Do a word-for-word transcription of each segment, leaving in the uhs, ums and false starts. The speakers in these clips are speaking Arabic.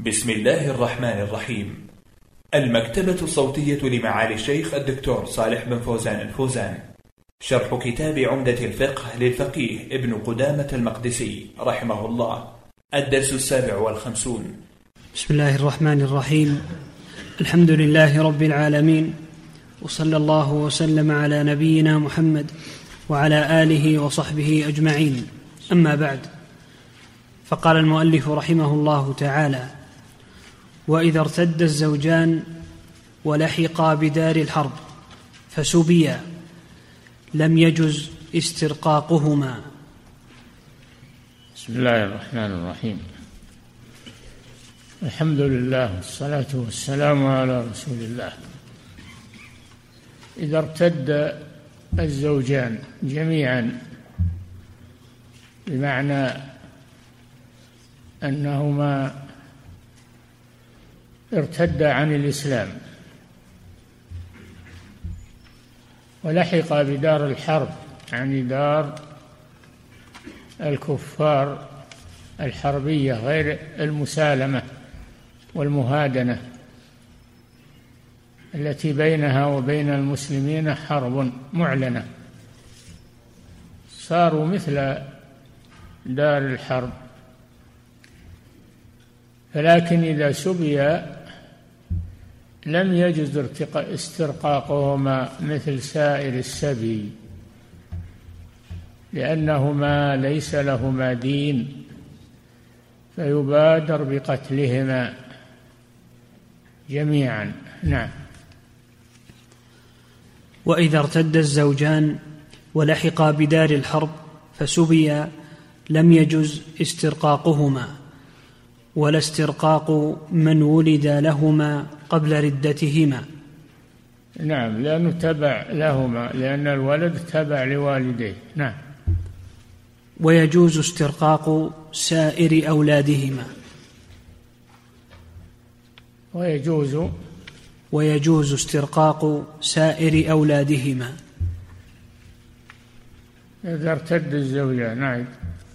بسم الله الرحمن الرحيم. المكتبة الصوتية لمعالي الشيخ الدكتور صالح بن فوزان الفوزان. شرح كتاب عمدة الفقه للفقيه ابن قدامة المقدسي رحمه الله. الدرس السابع والخمسون. بسم الله الرحمن الرحيم. الحمد لله رب العالمين، وصلى الله وسلم على نبينا محمد وعلى آله وصحبه أجمعين. أما بعد، فقال المؤلف رحمه الله تعالى: وإذا ارتد الزوجان ولحقا بدار الحرب فسبيا لم يجز استرقاقهما. بسم الله الرحمن الرحيم. الحمد لله والصلاة والسلام على رسول الله. إذا ارتد الزوجان جميعا، بمعنى أنهما ارتدا عن الإسلام ولحق بدار الحرب، يعني دار الكفار الحربية غير المسالمة والمهادنة التي بينها وبين المسلمين حرب معلنة، صاروا مثل دار الحرب. فلكن إذا سبيا لم يجوز استرقاقهما مثل سائر السبي، لأنهما ليس لهما دين، فيبادر بقتلهما جميعا. نعم. وإذا ارتد الزوجان ولحقا بدار الحرب فسبيا لم يجز استرقاقهما، ولا استرقاق من ولد لهما قبل ردتهما. نعم، لأنه تبع لهما، لأن الولد تبع لوالديه. نعم. ويجوز استرقاق سائر أولادهما. ويجوز ويجوز استرقاق سائر أولادهما إذا ارتد الزوجان. نعم.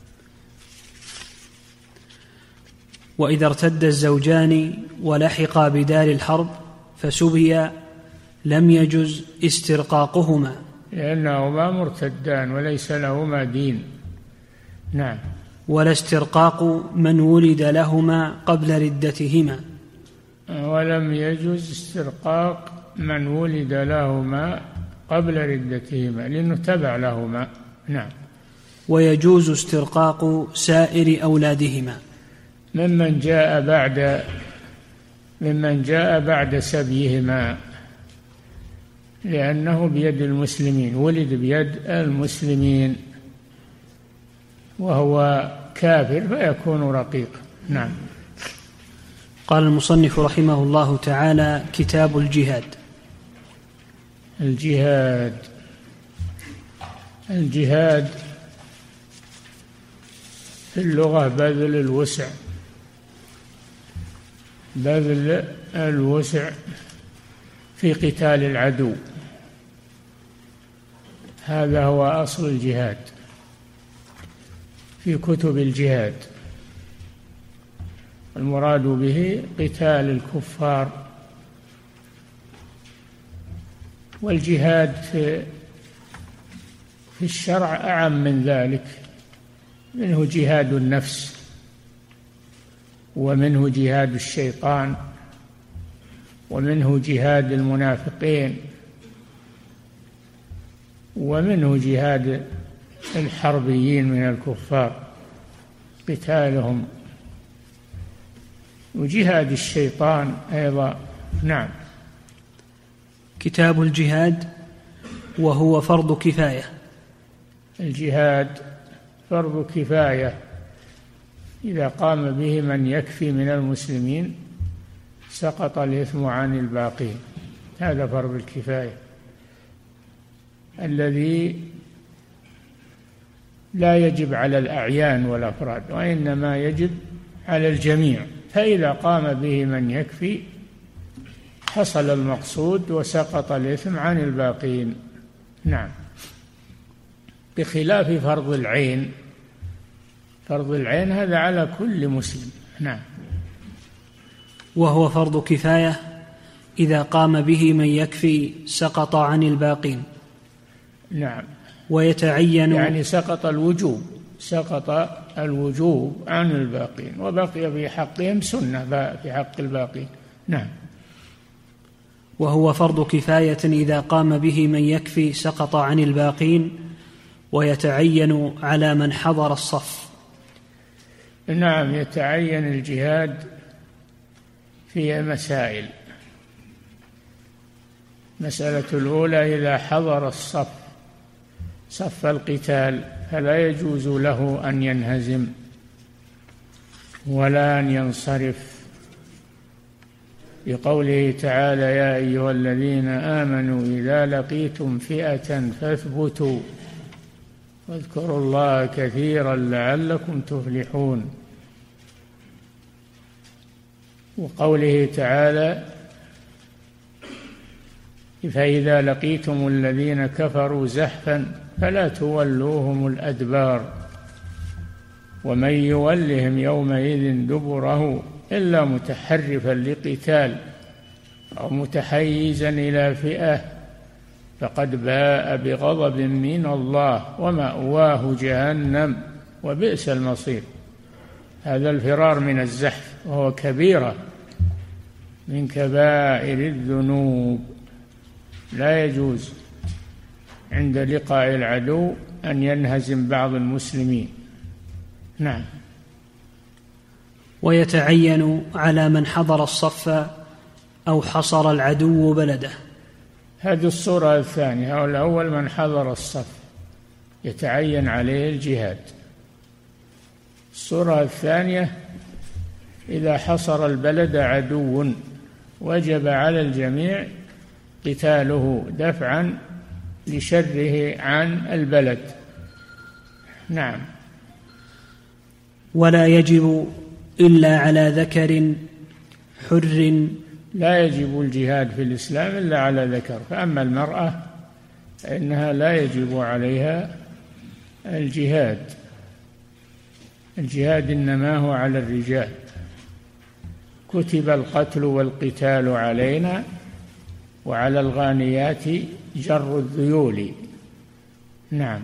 وإذا ارتد الزوجان ولحقا بدار الحرب فسبيا لم يجز استرقاقهما، لأنهما مرتدان وليس لهما دين. نعم. ولا استرقاق من ولد لهما قبل ردتهما. ولم يجز استرقاق من ولد لهما قبل ردتهما، لأنه تبع لهما. نعم. ويجوز استرقاق سائر أولادهما ممن جاء بعد ممن جاء بعد سبيهما، لأنه بيد المسلمين، ولد بيد المسلمين وهو كافر فيكون رقيق. نعم. قال المصنف رحمه الله تعالى: كتاب الجهاد. الجهاد الجهاد في اللغة بذل الوسع، بذل الوسع في قتال العدو، هذا هو أصل الجهاد في كتب الجهاد. المراد به قتال الكفار. والجهاد في في الشرع أعم من ذلك، منه جهاد النفس، ومنه جهاد الشيطان، ومنه جهاد المنافقين، ومنه جهاد الحربيين من الكفار قتالهم، وجهاد الشيطان أيضا. نعم. كتاب الجهاد وهو فرض كفاية. الجهاد فرض كفاية، إذا قام به من يكفي من المسلمين سقط الإثم عن الباقين، هذا فرض الكفاية الذي لا يجب على الأعيان والأفراد، وإنما يجب على الجميع، فإذا قام به من يكفي حصل المقصود وسقط الإثم عن الباقين. نعم. بخلاف فرض العين، فرض العين هذا على كل مسلم. نعم. وهو فرض كفاية إذا قام به من يكفي سقط عن الباقين. نعم. ويتعين يعني سقط الوجوب سقط الوجوب عن الباقين، وبقي في حقهم سنة في حق الباقين. نعم. وهو فرض كفاية إذا قام به من يكفي سقط عن الباقين، ويتعين على من حضر الصف. نعم، يتعين الجهاد في مسائل. مسألة الأولى: إذا حضر الصف صف القتال فلا يجوز له أن ينهزم ولا أن ينصرف، بقوله تعالى: يا أيها الذين آمنوا إذا لقيتم فئة فاثبتوا واذكروا الله كثيرا لعلكم تفلحون. وقوله تعالى: فإذا لقيتم الذين كفروا زحفا فلا تولوهم الأدبار ومن يولهم يومئذ دبره إلا متحرفا لقتال أو متحيزا إلى فئة فقد باء بغضب من الله ومأواه جهنم وبئس المصير. هذا الفرار من الزحف، وهو كبيرة من كبائر الذنوب. لا يجوز عند لقاء العدو أن ينهزم بعض المسلمين. نعم. ويتعين على من حضر الصف أو حصر العدو بلده. هذه الصورة الثانية. الأول: من حضر الصف يتعين عليه الجهاد. الصورة الثانية: إذا حصر البلد عدو وجب على الجميع قتاله دفعا لشره عن البلد. نعم. ولا يجب إلا على ذكر حر. لا يجب الجهاد في الإسلام إلا على ذكر، فأما المرأة فإنها لا يجب عليها الجهاد. الجهاد إنما هو على الرجال. كتب القتل والقتال علينا وعلى الغانيات جر الذيول. نعم.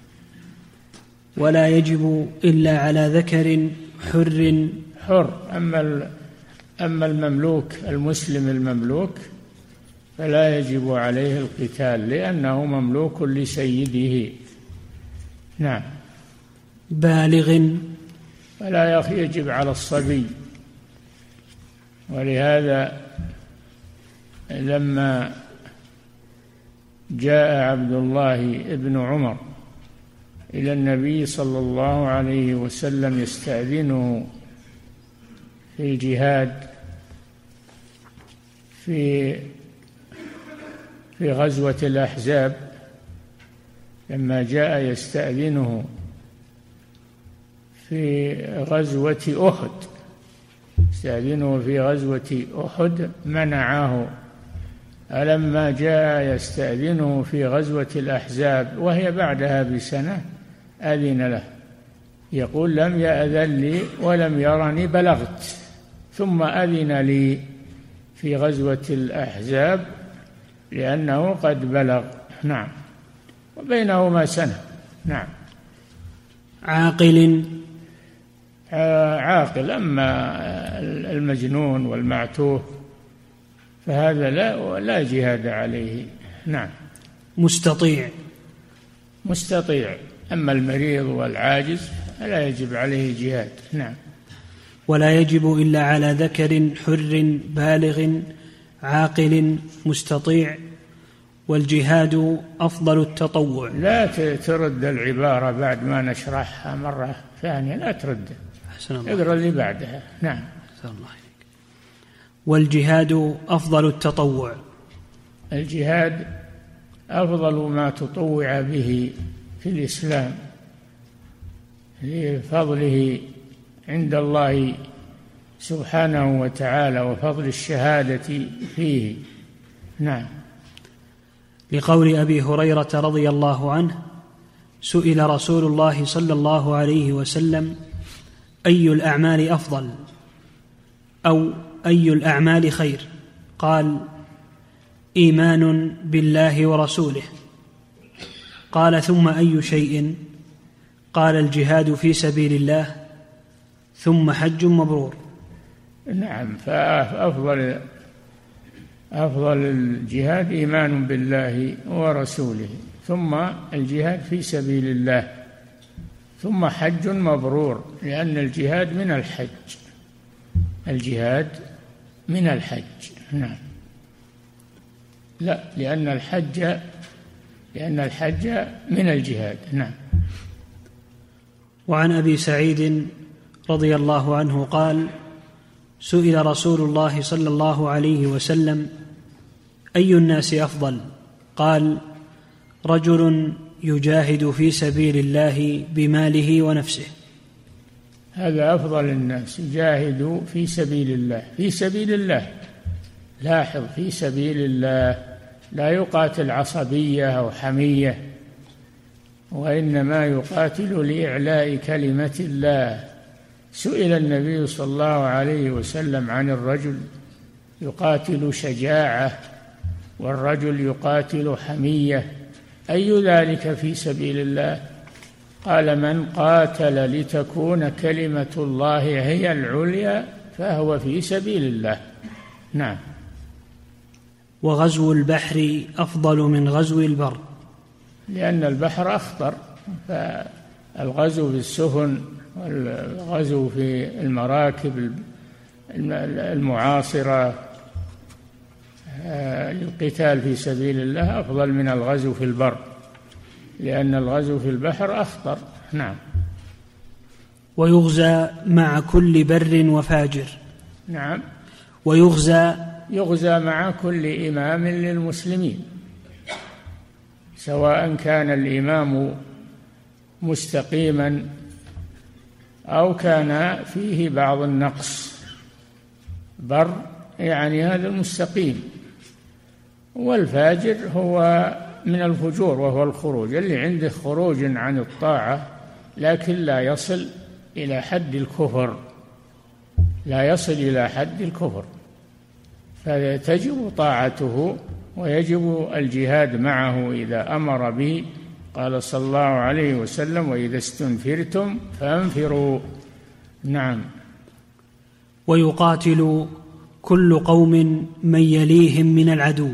ولا يجب إلا على ذكر حر. حر. أما أما المملوك المسلم المملوك فلا يجب عليه القتال لأنه مملوك لسيده. نعم. بالغ. فلا يجب على الصبي. ولهذا لما جاء عبد الله ابن عمر إلى النبي صلى الله عليه وسلم يستأذنه في الجهاد في في غزوة الأحزاب، لما جاء يستأذنه في غزوة أحد يستأذنه في غزوة أحد منعه. ألما جاء يستأذنه في غزوة الأحزاب وهي بعدها بسنة أذن له، يقول: لم يأذن لي ولم يرني بلغت، ثم أذن لي في غزوة الأحزاب لأنه قد بلغ. نعم. وبينهما سنة. نعم. عاقل. عاقل. أما المجنون والمعتوه فهذا لا لا جهاد عليه. نعم. مستطيع. مستطيع. أما المريض والعاجز فلا يجب عليه جهاد. نعم. ولا يجب إلا على ذكر حر بالغ عاقل مستطيع. والجهاد أفضل التطوع. لا ترد العبارة بعد ما نشرحها مرة ثانية، لا ترد، اقرأ اللي بعدها. نعم. والجهاد أفضل التطوع. الجهاد أفضل ما تطوع به في الإسلام لفضله عند الله سبحانه وتعالى وفضل الشهادة فيه. نعم. لقول أبي هريرة رضي الله عنه: سئل رسول الله صلى الله عليه وسلم: أي الأعمال أفضل؟ أو أي الأعمال خير؟ قال: إيمان بالله ورسوله. قال: ثم أي شيء؟ قال: الجهاد في سبيل الله، ثم حج مبرور. نعم، فأفضل أفضل الجهاد إيمان بالله ورسوله، ثم الجهاد في سبيل الله، ثم حج مبرور، لأن الجهاد من الحج الجهاد من الحج نعم لا لأن الحج لأن الحج من الجهاد. نعم. وعن أبي سعيد رضي الله عنه قال: سئل رسول الله صلى الله عليه وسلم: أي الناس أفضل؟ قال: رجل يجاهد في سبيل الله بماله ونفسه. هذا أفضل الناس، يجاهد في سبيل الله. في سبيل الله، لاحظ، في سبيل الله، لا يقاتل عصبية أو حمية، وإنما يقاتل لإعلاء كلمة الله. سئل النبي صلى الله عليه وسلم عن الرجل يقاتل شجاعة والرجل يقاتل حمية، أي ذلك في سبيل الله؟ قال: من قاتل لتكون كلمة الله هي العليا فهو في سبيل الله. نعم. وغزو البحر أفضل من غزو البر، لأن البحر أخطر، فالغزو بالسفن والغزو في المراكب المعاصرة للقتال في سبيل الله أفضل من الغزو في البر، لأن الغزو في البحر أخطر. نعم. ويغزى مع كل بر وفاجر. نعم. ويغزى يغزى مع كل إمام للمسلمين، سواء كان الإمام مستقيما أو كان فيه بعض النقص. بر يعني هذا المستقيم، والفاجر هو من الفجور وهو الخروج، اللي عنده خروج عن الطاعة لكن لا يصل إلى حد الكفر لا يصل إلى حد الكفر فتجب طاعته ويجب الجهاد معه إذا أمر به. قال صلى الله عليه وسلم: وإذا استنفرتم فانفروا. نعم. ويقاتل كل قوم من يليهم من العدو.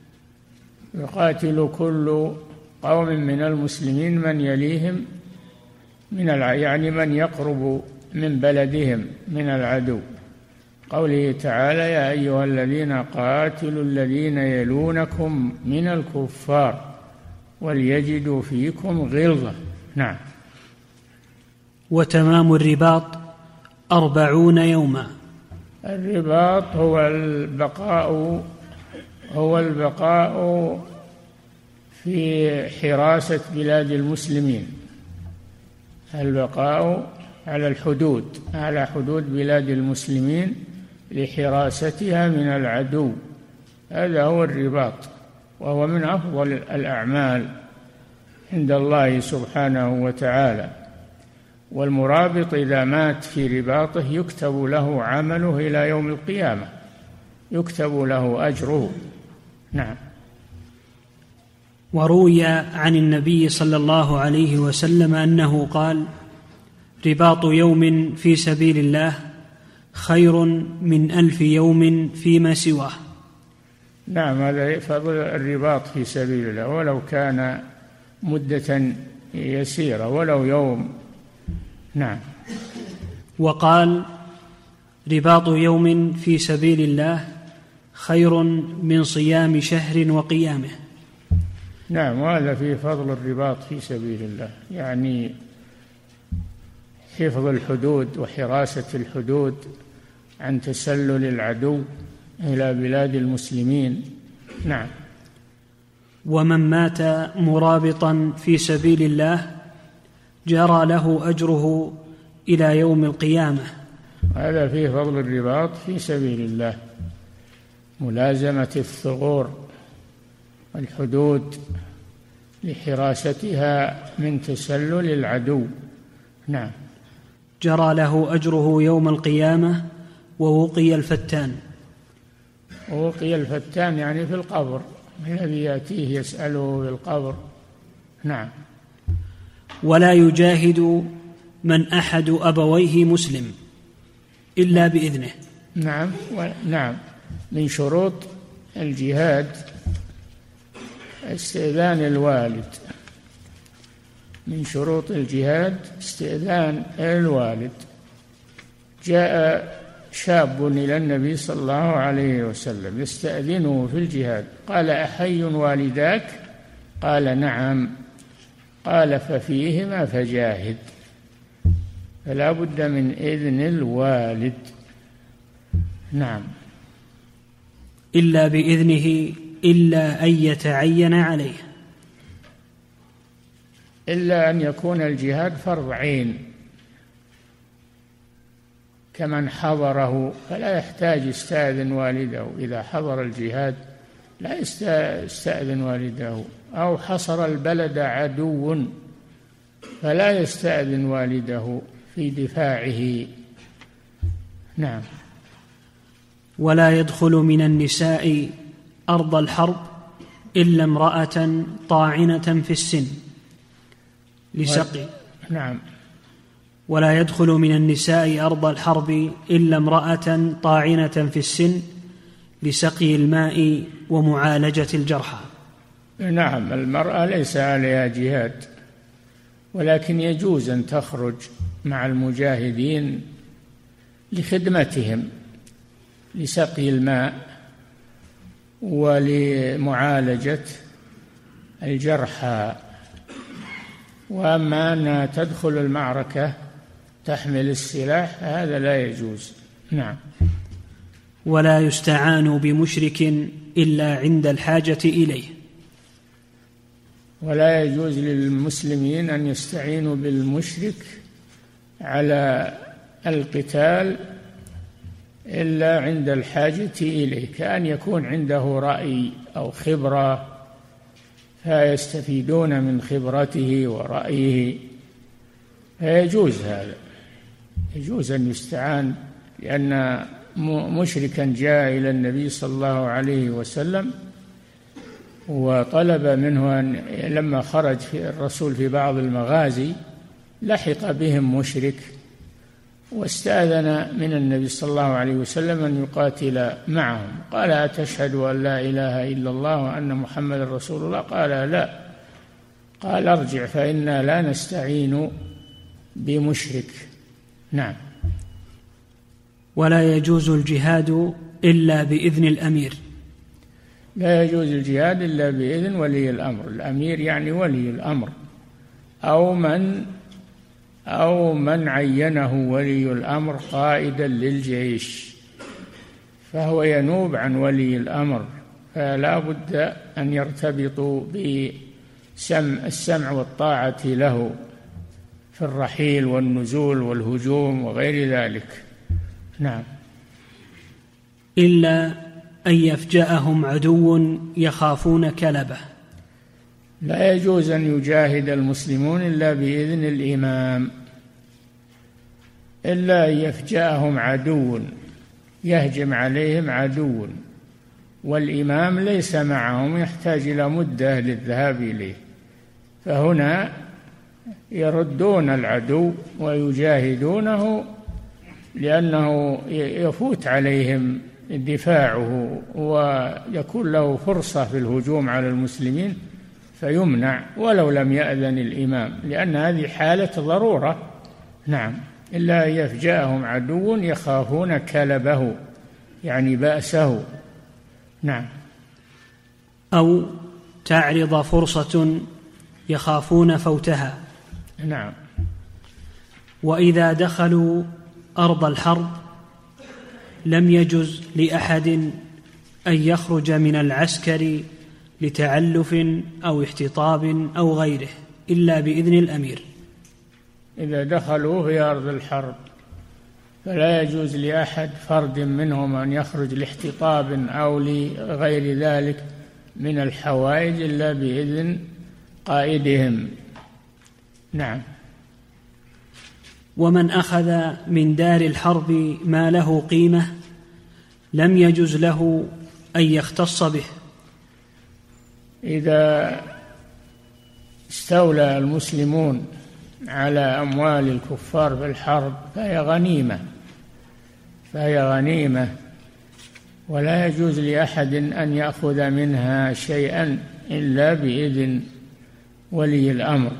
يقاتل كل قوم من المسلمين من يليهم من الع... يعني من يقرب من بلدهم من العدو. قوله تعالى: يا أيها الذين قاتلوا الذين يلونكم من الكفار وليجدوا فيكم غلظة. نعم. وتمام الرباط أربعون يوما. الرباط هو البقاء هو البقاء في حراسة بلاد المسلمين، البقاء على الحدود على حدود بلاد المسلمين لحراستها من العدو، هذا هو الرباط، وهو من أفضل الأعمال عند الله سبحانه وتعالى. والمرابط إذا مات في رباطه يكتب له عمله إلى يوم القيامة، يكتب له أجره. نعم. وروي عن النبي صلى الله عليه وسلم أنه قال: رباط يوم في سبيل الله خير من ألف يوم فيما سواه. نعم، هذا فضل الرباط في سبيل الله، ولو كان مدة يسيرة، ولو يوم. نعم. وقال: رباط يوم في سبيل الله خير من صيام شهر وقيامه. نعم، وهذا فيه فضل الرباط في سبيل الله، يعني حفظ الحدود وحراسة الحدود عن تسلل العدو إلى بلاد المسلمين. نعم. ومن مات مرابطا في سبيل الله جرى له أجره إلى يوم القيامة. هذا فيه فضل الرباط في سبيل الله، ملازمة الثغور والحدود لحراستها من تسلل العدو. نعم. جرى له أجره يوم القيامة ووقي الفتان. ووقي الفتان يعني في القبر، الذي يأتيه يسأله في القبر. نعم. ولا يجاهد من أحد أبويه مسلم إلا بإذنه. نعم نعم من شروط الجهاد استئذان الوالد، من شروط الجهاد استئذان الوالد. جاء شاب إلى النبي صلى الله عليه وسلم يستأذنه في الجهاد، قال: أحي والداك؟ قال: نعم. قال: ففيهما فجاهد. فلا بد من إذن الوالد. نعم. إلا بإذنه إلا أن يتعين عليه، إلا أن يكون الجهاد فرض عين كمن حضره، فلا يحتاج يستأذن والده. إذا حضر الجهاد لا يستأذن والده، أو حصر البلد عدو فلا يستأذن والده في دفاعه. نعم. ولا يدخل من النساء أرض الحرب إلا امرأة طاعنة في السن لسقي. نعم. ولا يدخل من النساء أرض الحرب إلا امرأة طاعنة في السن لسقي الماء ومعالجة الجرحى. نعم. المرأة ليس عليها جهاد، ولكن يجوز أن تخرج مع المجاهدين لخدمتهم، لسقي الماء ولمعالجة الجرحى. وأما أنها تدخل المعركة تحمل السلاح هذا لا يجوز. نعم. ولا يستعان بمشرك إلا عند الحاجة إليه. ولا يجوز للمسلمين أن يستعينوا بالمشرك على القتال إلا عند الحاجة إليه، كأن يكون عنده رأي أو خبرة فيستفيدون من خبرته ورأيه، فيجوز هذا، يجوز أن يستعان. لأن مشركا جاء إلى النبي صلى الله عليه وسلم وطلب منه أن لما خرج في الرسول في بعض المغازي لحق بهم مشرك واستأذن من النبي صلى الله عليه وسلم أن يقاتل معهم. قال: أتشهد أن لا إله إلا الله وأن محمد رسول الله؟ قال: لا. قال: ارجع فإنا لا نستعين بمشرك. نعم. ولا يجوز الجهاد إلا بإذن الأمير. لا يجوز الجهاد إلا بإذن ولي الأمر. الأمير يعني ولي الأمر، أو من أو من عينه ولي الأمر قائدا للجيش، فهو ينوب عن ولي الأمر، فلا بد أن يرتبطوا بالسمع والطاعة له في الرحيل والنزول والهجوم وغير ذلك. نعم. إلا أن يفجأهم عدو يخافون كلبه. لا يجوز أن يجاهد المسلمون إلا بإذن الإمام، إلا أن يفجأهم عدو يهجم عليهم عدو والإمام ليس معهم، يحتاج إلى مدة للذهاب إليه، فهنا يردون العدو ويجاهدونه لأنه يفوت عليهم دفاعه ويكون له فرصة في الهجوم على المسلمين فيمنع ولو لم يأذن الإمام، لأن هذه حالة ضرورة. نعم. إلا أن يفجأهم عدو يخافون كلبه يعني بأسه. نعم. أو تعرض فرصة يخافون فوتها. نعم. وإذا دخلوا أرض الحرب لم يجز لأحد أن يخرج من العسكر لتعلف أو احتطاب أو غيره إلا بإذن الأمير. إذا دخلوا في أرض الحرب فلا يجوز لأحد فرد منهم أن يخرج لاحتطاب أو لغير ذلك من الحوائج إلا بإذن قائدهم. نعم. ومن أخذ من دار الحرب ما له قيمة لم يجز له أن يختص به. إذا استولى المسلمون على أموال الكفار في الحرب فهي غنيمة فهي غنيمة ولا يجوز لأحد أن يأخذ منها شيئا إلا بإذن ولي الأمر،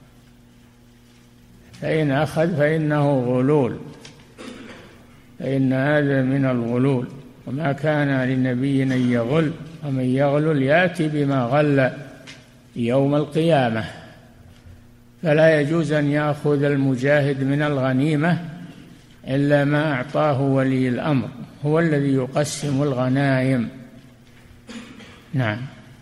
فإن أخذ فإنه غلول، فإن هذا من الغلول، وما كان للنبي أن يغل، ومن يغلل يأتي بما غل يوم القيامة. فلا يجوز أن يأخذ المجاهد من الغنيمة إلا ما أعطاه ولي الأمر، هو الذي يقسم الغنائم. نعم.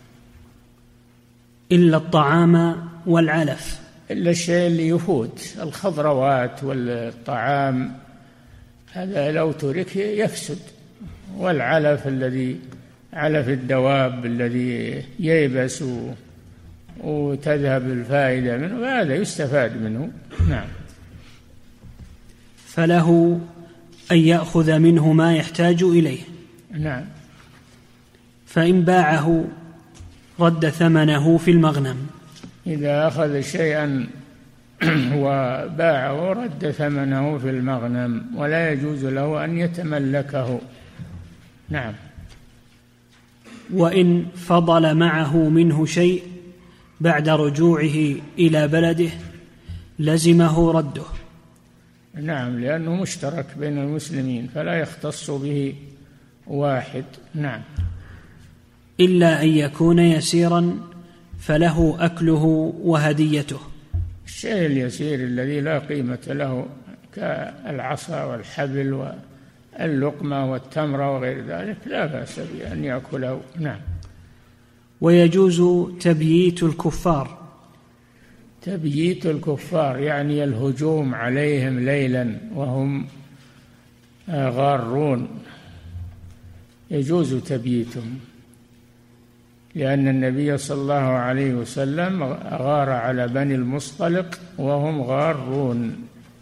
إلا الطعام والعلف، إلا الشيء اللي يفوت، الخضروات والطعام هذا لو ترك يفسد، والعلف الذي علف الدواب الذي ييبس وتذهب الفائدة منه هذا يستفاد منه. نعم. فله أن يأخذ منه ما يحتاج إليه. نعم. فإن باعه رد ثمنه في المغنم، إذا أخذ شيئا وباعه رد ثمنه في المغنم، ولا يجوز له أن يتملكه. نعم. وإن فضل معه منه شيء بعد رجوعه إلى بلده لزمه رده. نعم، لأنه مشترك بين المسلمين فلا يختص به واحد. نعم. إلا أن يكون يسيرا فله أكله وهديته. الشيء اليسير الذي لا قيمة له كالعصا والحبل واللقمة والتمرة وغير ذلك لا بأس بأن يأكله. نعم. ويجوز تبييت الكفار. تبييت الكفار يعني الهجوم عليهم ليلا وهم غارون، يجوز تبييتهم، لأن النبي صلى الله عليه وسلم غار على بني المصطلق وهم غارون،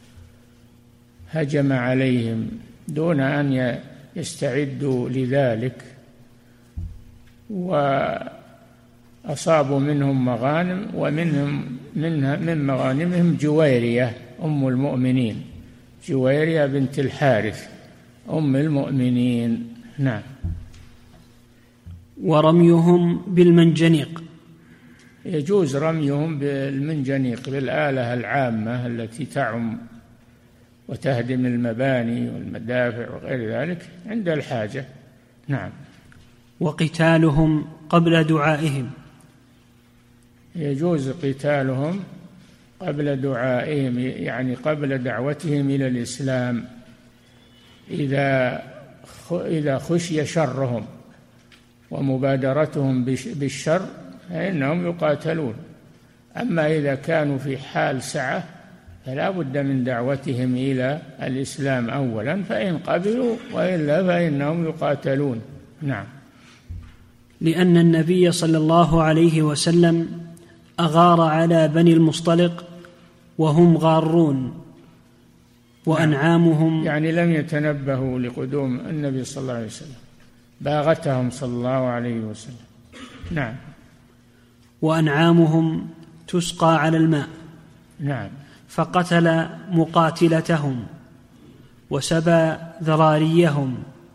هجم عليهم دون أن يستعدوا لذلك، وأصابوا منهم مغانم، ومنهم منها من مغانمهم جويرية أم المؤمنين، جويرية بنت الحارث أم المؤمنين. نعم. ورميهم بالمنجنيق، يجوز رميهم بالمنجنيق، بالآلة العامة التي تعم وتهدم المباني والمدافع وغير ذلك عند الحاجة. نعم. وقتالهم قبل دعائهم، يجوز قتالهم قبل دعائهم، يعني قبل دعوتهم إلى الإسلام، إذا إذا خشي شرهم ومبادرتهم بالشر فإنهم يقاتلون. أما إذا كانوا في حال سعة فلا بد من دعوتهم إلى الإسلام أولا، فإن قبلوا، وإلا فإنهم يقاتلون. نعم. لأن النبي صلى الله عليه وسلم أغار على بني المصطلق وهم غارون وأنعامهم، يعني لم يتنبهوا لقدوم النبي صلى الله عليه وسلم، باغتهم صلى الله عليه وسلم. نعم. وأنعامهم تسقى على الماء. نعم. فقتل مقاتلتهم وسبى ذراريهم.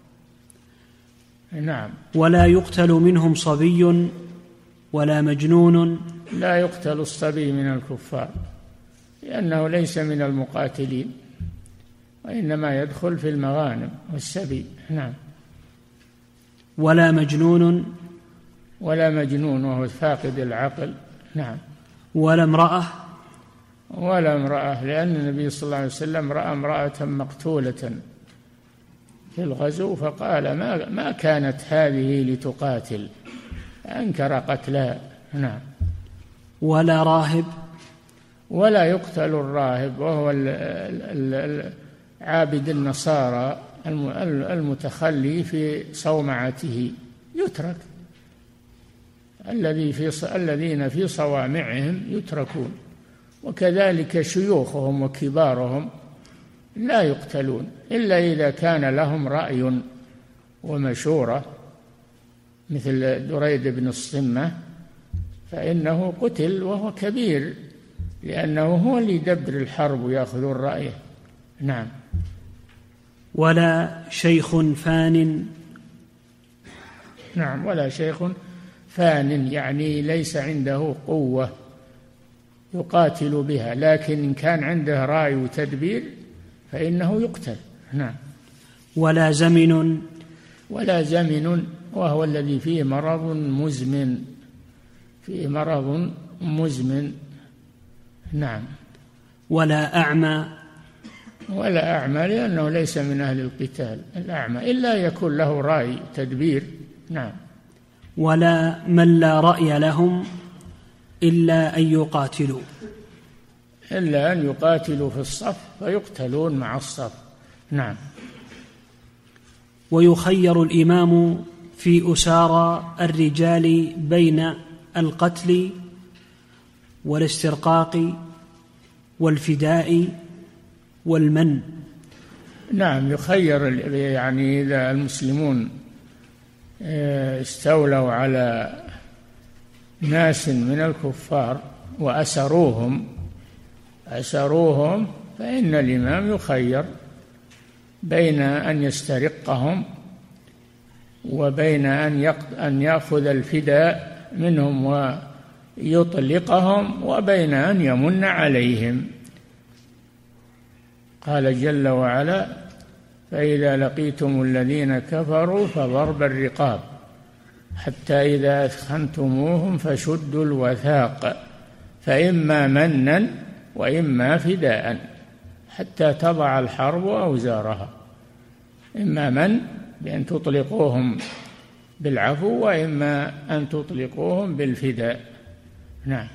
نعم. ولا يقتل منهم صبي ولا مجنون. لا يقتل الصبي من الكفار لأنه ليس من المقاتلين، وإنما يدخل في المغانم والسبي. نعم. ولا مجنون. ولا مجنون وهو فاقد العقل. نعم. ولا امرأة. ولا امرأة، لأن النبي صلى الله عليه وسلم رأى امرأة مقتولة في الغزو فقال ما ما كانت هذه لتقاتل، أنكر قتلها. نعم. ولا راهب. ولا يقتل الراهب وهو عابد النصارى المتخلي في صومعته، يترك. الذي في الذين في صوامعهم يتركون، وكذلك شيوخهم وكبارهم لا يقتلون إلا إذا كان لهم رأي ومشورة، مثل دريد بن الصمة فإنه قتل وهو كبير، لأنه هو اللي يدبر الحرب ويأخذ الرأي. نعم. ولا شيخ فان. نعم، ولا شيخ فان يعني ليس عنده قوة يقاتل بها، لكن إن كان عنده رأي وتدبير فإنه يقتل. نعم. ولا زمن. ولا زمن وهو الذي فيه مرض مزمن، فيه مرض مزمن. نعم. ولا أعمى. ولا أعمى لأنه ليس من أهل القتال الأعمى، إلا يكون له رأي تدبير. نعم. ولا من لا رأي لهم إلا أن يقاتلوا. إلا أن يقاتلوا في الصف فيقتلون مع الصف. نعم. ويخير الإمام في أسارى الرجال بين القتل والاسترقاق والفداء والمن. نعم، يخير، يعني إذا المسلمون استولوا على ناس من الكفار وأسروهم أسروهم فإن الإمام يخير بين أن يسترقهم وبين أن يأخذ الفداء منهم ويطلقهم وبين أن يمن عليهم. قال جل وعلا: فإذا لقيتم الذين كفروا فضرب الرقاب حتى إذا أثخنتموهم فشدوا الوثاق فإما منا وإما فداء حتى تضع الحرب أوزارها. إما من بأن تطلقوهم بالعفو، وإما أن تطلقوهم بالفداء. نعم.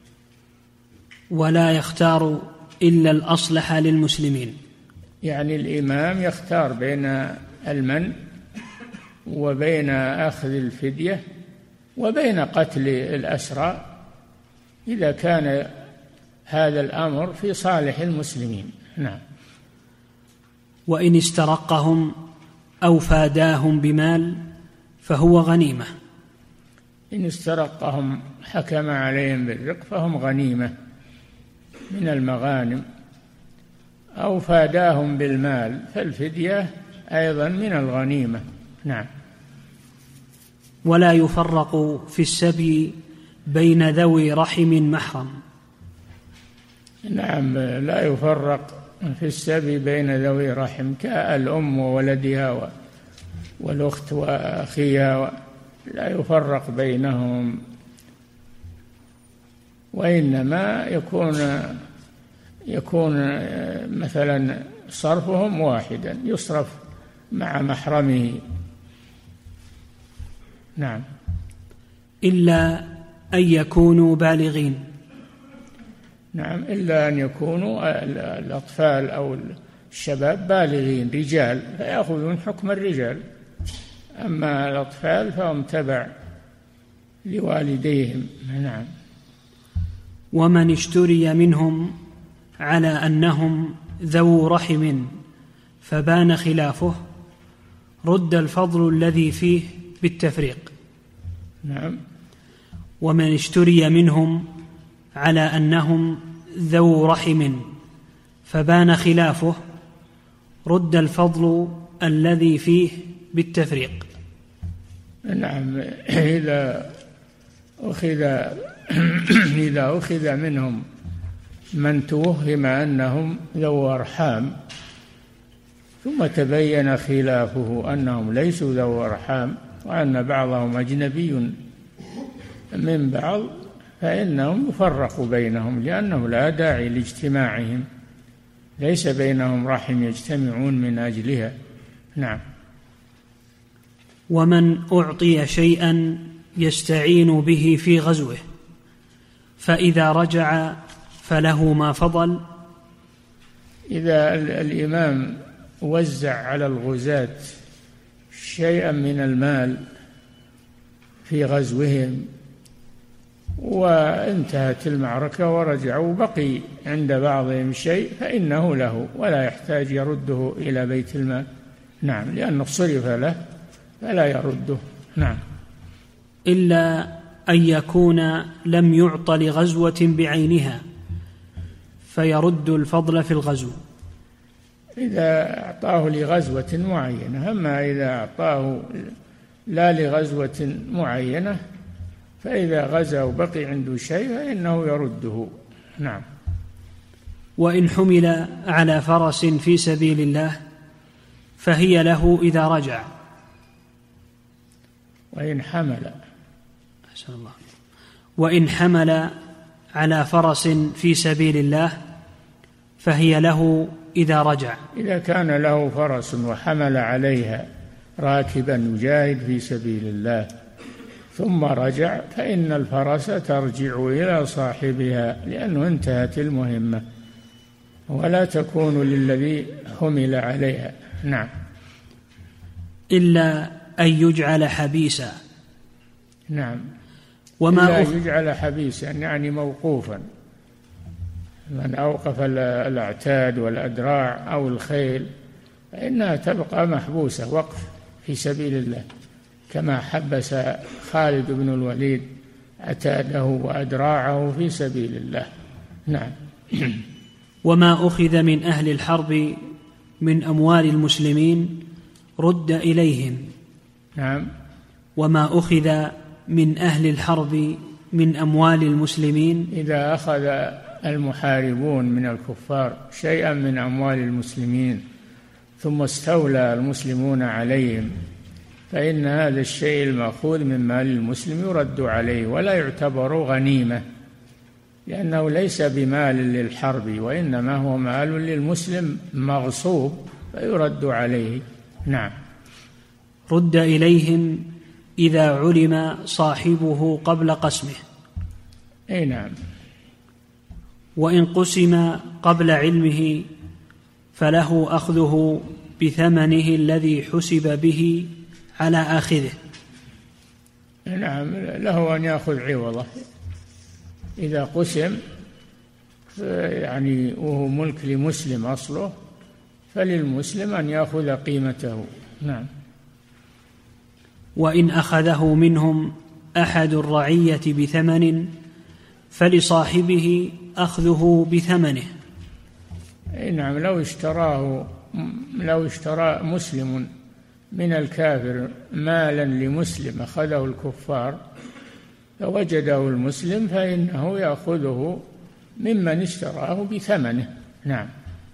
ولا يختار إلا الأصلح للمسلمين، يعني الإمام يختار بين المن وبين أخذ الفدية وبين قتل الأسرى إذا كان هذا الأمر في صالح المسلمين. نعم. وإن استرقهم أو فاداهم بمال فهو غنيمة. إن استرقهم حكم عليهم بالرق فهم غنيمة من المغانم، أو فاداهم بالمال فالفدية أيضا من الغنيمة. نعم. ولا يفرق في السبي بين ذوي رحم محرم. نعم، لا يفرق في السبي بين ذوي رحم كالأم وولدها والأخت وأخيها، لا يفرق بينهم، وإنما يكون يكون مثلا صرفهم واحدا، يصرف مع محرمه. نعم. إلا أن يكونوا بالغين. نعم، إلا أن يكونوا الأطفال أو الشباب بالغين رجال فيأخذون حكم الرجال، أما الأطفال فهم تبع لوالديهم. نعم. ومن اشتري منهم على أنهم ذو رحم فبان خلافه رد الفضل الذي فيه بالتفريق. نعم. ومن اشتري منهم على أنهم ذو رحم فبان خلافه رد الفضل الذي فيه بالتفريق. نعم. إذا أخذ إذا أخذ منهم من توهم أنهم ذو أرحام ثم تبين خلافه أنهم ليسوا ذو أرحام وأن بعضهم أجنبي من بعض فإنهم يفرق بينهم، لأنه لا داعي لاجتماعهم، ليس بينهم رحم يجتمعون من أجلها. نعم. ومن أعطي شيئا يستعين به في غزوه فإذا رجع فله ما فضل. إذا الإمام وزع على الغزاة شيئا من المال في غزوهم وانتهت المعركة ورجعوا بقي عند بعضهم شيء فإنه له ولا يحتاج يرده إلى بيت المال. نعم، لأنه صرف له فلا يرده. نعم، إلا أن يكون لم يعط لغزوة بعينها فيرد الفضل في الغزو. إذا أعطاه لغزوة معينة، أما إذا أعطاه لا لغزوة معينة فإذا غزا وبقي عنده شيء فإنه يرده. نعم. وإن حمل على فرس في سبيل الله فهي له إذا رجع. وإن حمل أحسن الله وإن حمل على فرس في سبيل الله فهي له إذا رجع. إذا كان له فرس وحمل عليها راكبا يجاهد في سبيل الله ثم رجع فإن الفرس ترجع إلى صاحبها لأنه انتهت المهمة ولا تكون للذي حمل عليها. نعم. إلا أن يجعل حبيسا. نعم. وما إلا يجعل حبيسا يعني موقوفا. من أوقف الأعتاد والأدراع أو الخيل فإنها تبقى محبوسة وقف في سبيل الله، كما حبس خالد بن الوليد عتاده وأدراعه في سبيل الله. نعم. وما أخذ من أهل الحرب من أموال المسلمين رد إليهم. نعم. وما أخذ من أهل الحرب من أموال المسلمين، إذا أخذ المحاربون من الكفار شيئا من أموال المسلمين ثم استولى المسلمون عليهم فإن هذا الشيء المأخوذ من مال المسلم يرد عليه ولا يعتبر غنيمة، لأنه ليس بمال للحرب وإنما هو مال للمسلم مغصوب فيرد عليه. نعم. رد إليهم إذا علم صاحبه قبل قسمه. أي نعم. وإن قسم قبل علمه فله أخذه بثمنه الذي حسب به على آخذه. نعم، له أن يأخذ عوضه إذا قسم يعني وهو ملك لمسلم أصله فللمسلم أن يأخذ قيمته. نعم. وإن أخذه منهم أحد الرعية بثمن فلصاحبه أخذه بثمنه. نعم. لو اشتراه لو اشترى مسلم من الكافر مالا لمسلم أخذه الكفار فوجده المسلم فإنه يأخذه ممن اشتراه بثمنه. نعم.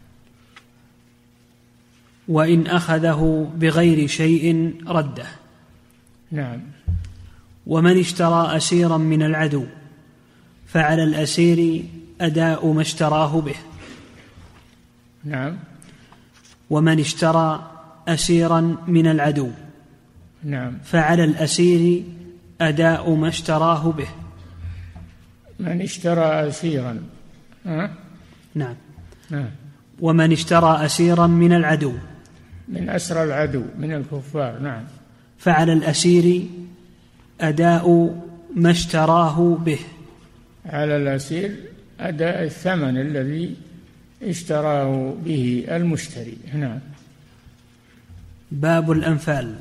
وإن أخذه بغير شيء رده. نعم. ومن اشترى أسيرا من العدو فعلى الأسير أداء ما اشتراه به. نعم. ومن اشترى أسيرا من العدو نعم فعلى الأسير أداء ما اشتراه به. من اشترى أسيرا أه؟ نعم. نعم. ومن اشترى أسيرا من العدو من أسرى العدو من الكفار. نعم. فعلى الأسير أداء ما اشتراه به. على الأسير أداء الثمن الذي اشتراه به المشتري. نعم. باب الأنفال.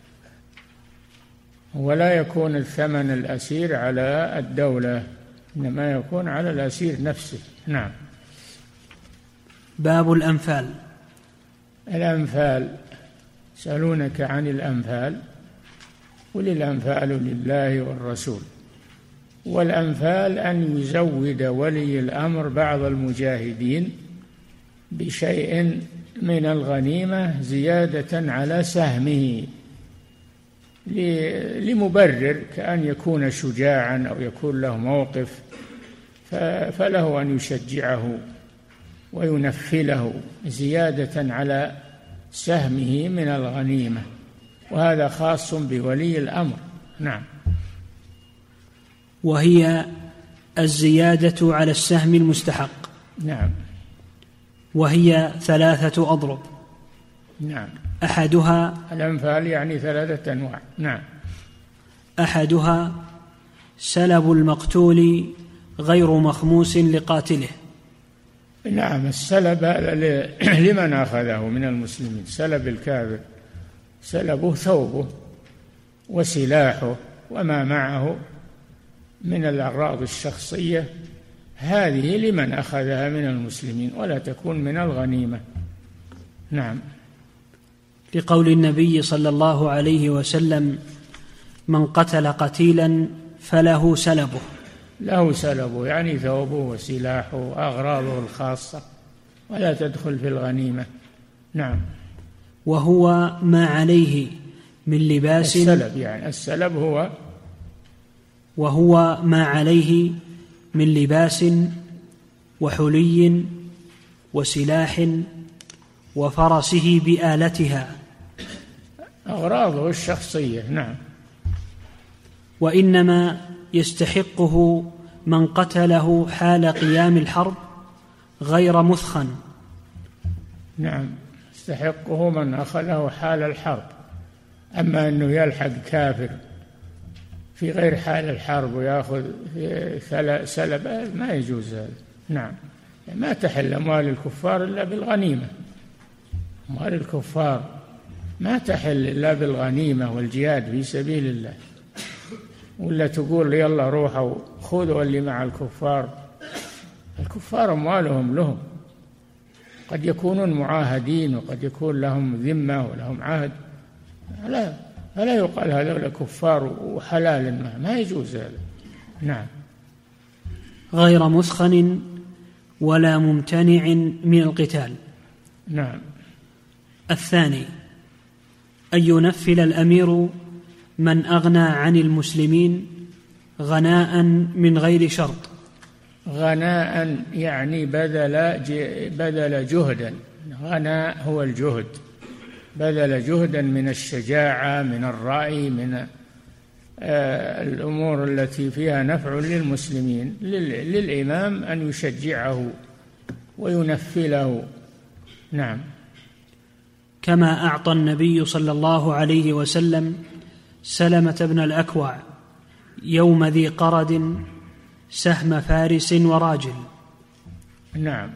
ولا يكون الثمن الأسير على الدولة إنما يكون على الأسير نفسه. نعم. باب الأنفال. الأنفال يسألونك عن الأنفال قل الأنفال لله والرسول. والأنفال أن يزود ولي الأمر بعض المجاهدين بشيء من الغنيمة زيادة على سهمه لمبرر كأن يكون شجاعا أو يكون له موقف فله أن يشجعه وينفله زيادة على سهمه من الغنيمة، وهذا خاص بولي الأمر. نعم. وهي الزيادة على السهم المستحق. نعم. وهي ثلاثة أضرب. نعم. أحدها الأنفال يعني ثلاثة أنواع. نعم. أحدها سلب المقتول غير مخموس لقاتله. نعم، السلب لمن أخذه من المسلمين. سلب الكافر سلبه ثوبه وسلاحه وما معه من الأغراض الشخصية، هذه لمن أخذها من المسلمين ولا تكون من الغنيمة. نعم. لقول النبي صلى الله عليه وسلم: من قتل قتيلا فله سلبه. له سلبه يعني ثوبه وسلاحه وأغراضه الخاصة، ولا تدخل في الغنيمة. نعم. وهو ما عليه من لباس. السلب يعني السلب هو وهو ما عليه من لباس وحلي وسلاح وفرسه بآلتها، أغراضه الشخصية. نعم. وإنما يستحقه من قتله حال قيام الحرب غير مثخن. نعم، يستحقه من أخذه حال الحرب، أما أنه يلحق كافر في غير حال الحرب ويأخذ سلب ما يجوز هذا. نعم. ما تحل أموال الكفار إلا بالغنيمة. أموال الكفار ما تحل إلا بالغنيمة والجهاد في سبيل الله. ولا تقول يلا روحوا خذوا اللي مع الكفار. الكفار أموالهم لهم، قد يكونون معاهدين وقد يكون لهم ذمة ولهم عهد، لا فلا يقال هذول كفار وحلال، ما, ما يجوز هذا. نعم. غير مثخن ولا ممتنع من القتال. نعم. الثاني أن ينفل الأمير من أغنى عن المسلمين غناء من غير شرط. غناء يعني بدل بدل جهدا. غناء هو الجهد، بذل جهدا من الشجاعة، من الرأي، من آه الأمور التي فيها نفع للمسلمين، للإمام أن يشجعه وينفله. نعم. كما أعطى النبي صلى الله عليه وسلم سلمة بن الأكوع يوم ذي قرد سهم فارس وراجل. نعم.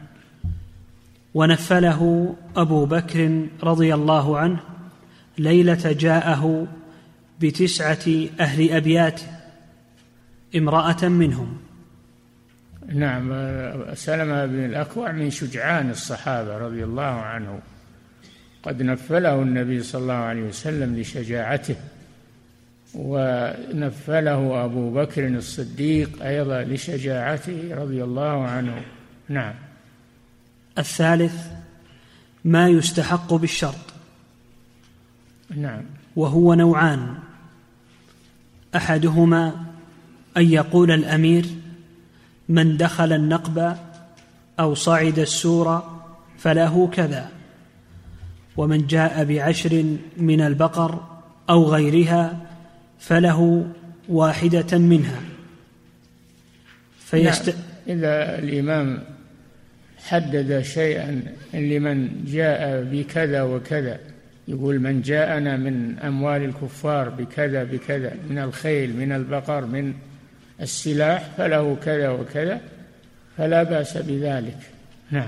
ونفله أبو بكر رضي الله عنه ليلة جاءه بتسعة أهل أبيات امرأة منهم. نعم. سلمة بن الأكوع من شجعان الصحابة رضي الله عنه، قد نفله النبي صلى الله عليه وسلم لشجاعته، ونفله أبو بكر الصديق أيضا لشجاعته رضي الله عنه. نعم. الثالث ما يستحق بالشرط. نعم. وهو نوعان: أحدهما أن يقول الأمير: من دخل النقب أو صعد السور فله كذا، ومن جاء بعشر من البقر أو غيرها فله واحدة منها. فيست... نعم. إذا الإمام حدد شيئا لمن جاء بكذا وكذا، يقول من جاءنا من أموال الكفار بكذا بكذا من الخيل من البقر من السلاح فله كذا وكذا، فلا بأس بذلك. نعم.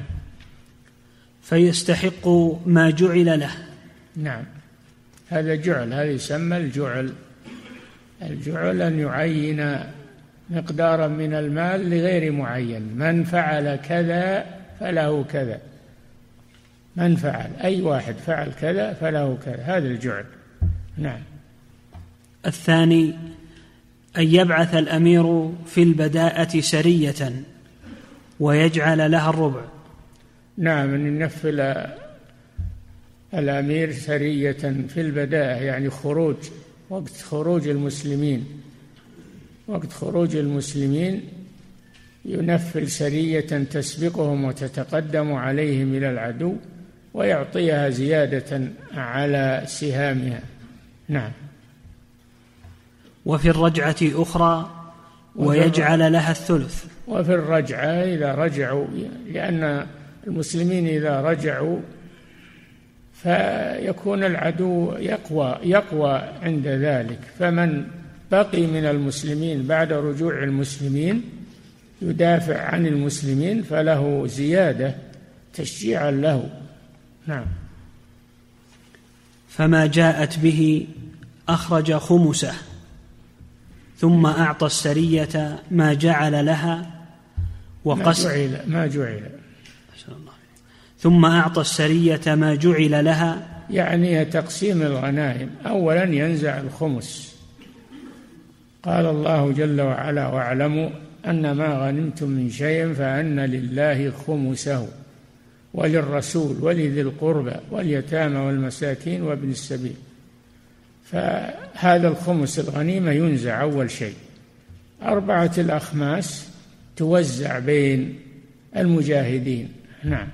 فيستحق ما جعل له. نعم. هذا جعل، هذا يسمى الجعل. الجعل أن يعين مقدارا من المال لغير معين. من فعل كذا فله كذا، من فعل أي واحد فعل كذا فله كذا، هذا الجعل. نعم. الثاني أن يبعث الأمير في البداءة سرية ويجعل لها الربع. نعم، أن ينفل الأمير سرية في البداءة يعني خروج، وقت خروج المسلمين، وقت خروج المسلمين ينفل سرية تسبقهم وتتقدم عليهم إلى العدو ويعطيها زيادة على سهامها. نعم. وفي الرجعة أخرى ويجعل لها الثلث. وفي الرجعة إذا رجعوا، لأن المسلمين إذا رجعوا فيكون العدو يقوى يقوى عند ذلك، فمن بقي من المسلمين بعد رجوع المسلمين يدافع عن المسلمين فله زيادة تشجيعا له. نعم. فما جاءت به أخرج خمسه ثم أعطى السرية ما جعل لها وقسم ما جعل, ما جعل. ثم أعطى السرية ما جعل لها، يعني تقسيم الغنائم. أولا ينزع الخمس. قال الله جل وعلا: واعلموا أن ما غنمتم من شيء فأن لله خمسه وللرسول ولذي القربى واليتامى والمساكين وابن السبيل. فهذا الخمس الغنيمة ينزع أول شيء. أربعة الأخماس توزع بين المجاهدين. نعم.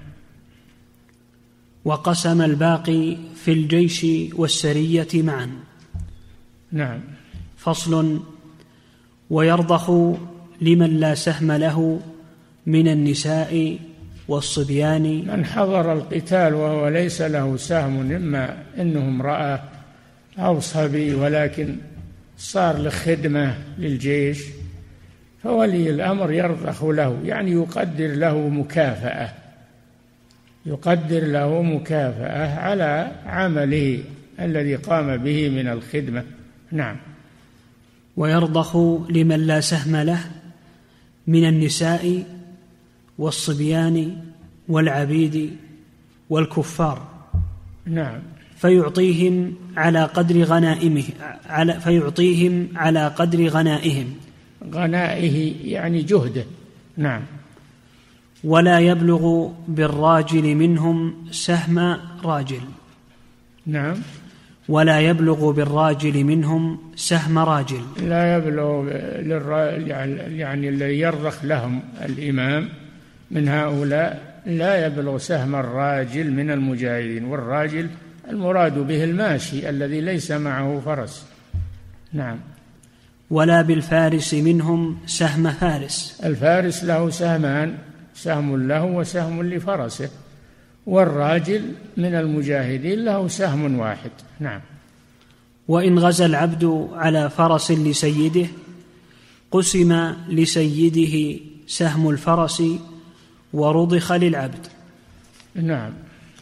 وقسم الباقي في الجيش والسرية معا. نعم. فصل: ويرضخ لمن لا سهم له من النساء والصبيان. من حضر القتال وهو ليس له سهم، إما أنه امرأة أو صبي ولكن صار لخدمة للجيش، فولي الأمر يرضخ له، يعني يقدر له مكافأة يقدر له مكافأة على عمله الذي قام به من الخدمة. نعم. ويرضخ لمن لا سهم له من النساء والصبيان والعبيد والكفار. نعم. فيعطيهم على قدر غنائمه على فيعطيهم على قدر غنائهم غنائه يعني جهده. نعم. ولا يبلغ بالراجل منهم سهم راجل. نعم. ولا يبلغ بالراجل منهم سهم راجل. لا يبلغ يعني الذي يرضخ لهم الإمام من هؤلاء لا يبلغ سهم الراجل من المجاهدين، والراجل المراد به الماشي الذي ليس معه فرس. نعم. ولا بالفارس منهم سهم فارس. الفارس له سهمان، سهم له وسهم لفرسه، والراجل من المجاهدين له سهم واحد. نعم. وإن غزا العبد على فرس لسيده قسم لسيده سهم الفرس ورضخ للعبد. نعم.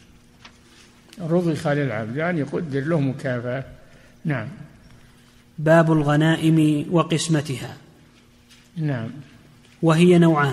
رضخ للعبد يعني قدر له مكافأة. نعم. باب الغنائم وقسمتها. نعم. وهي نوعان: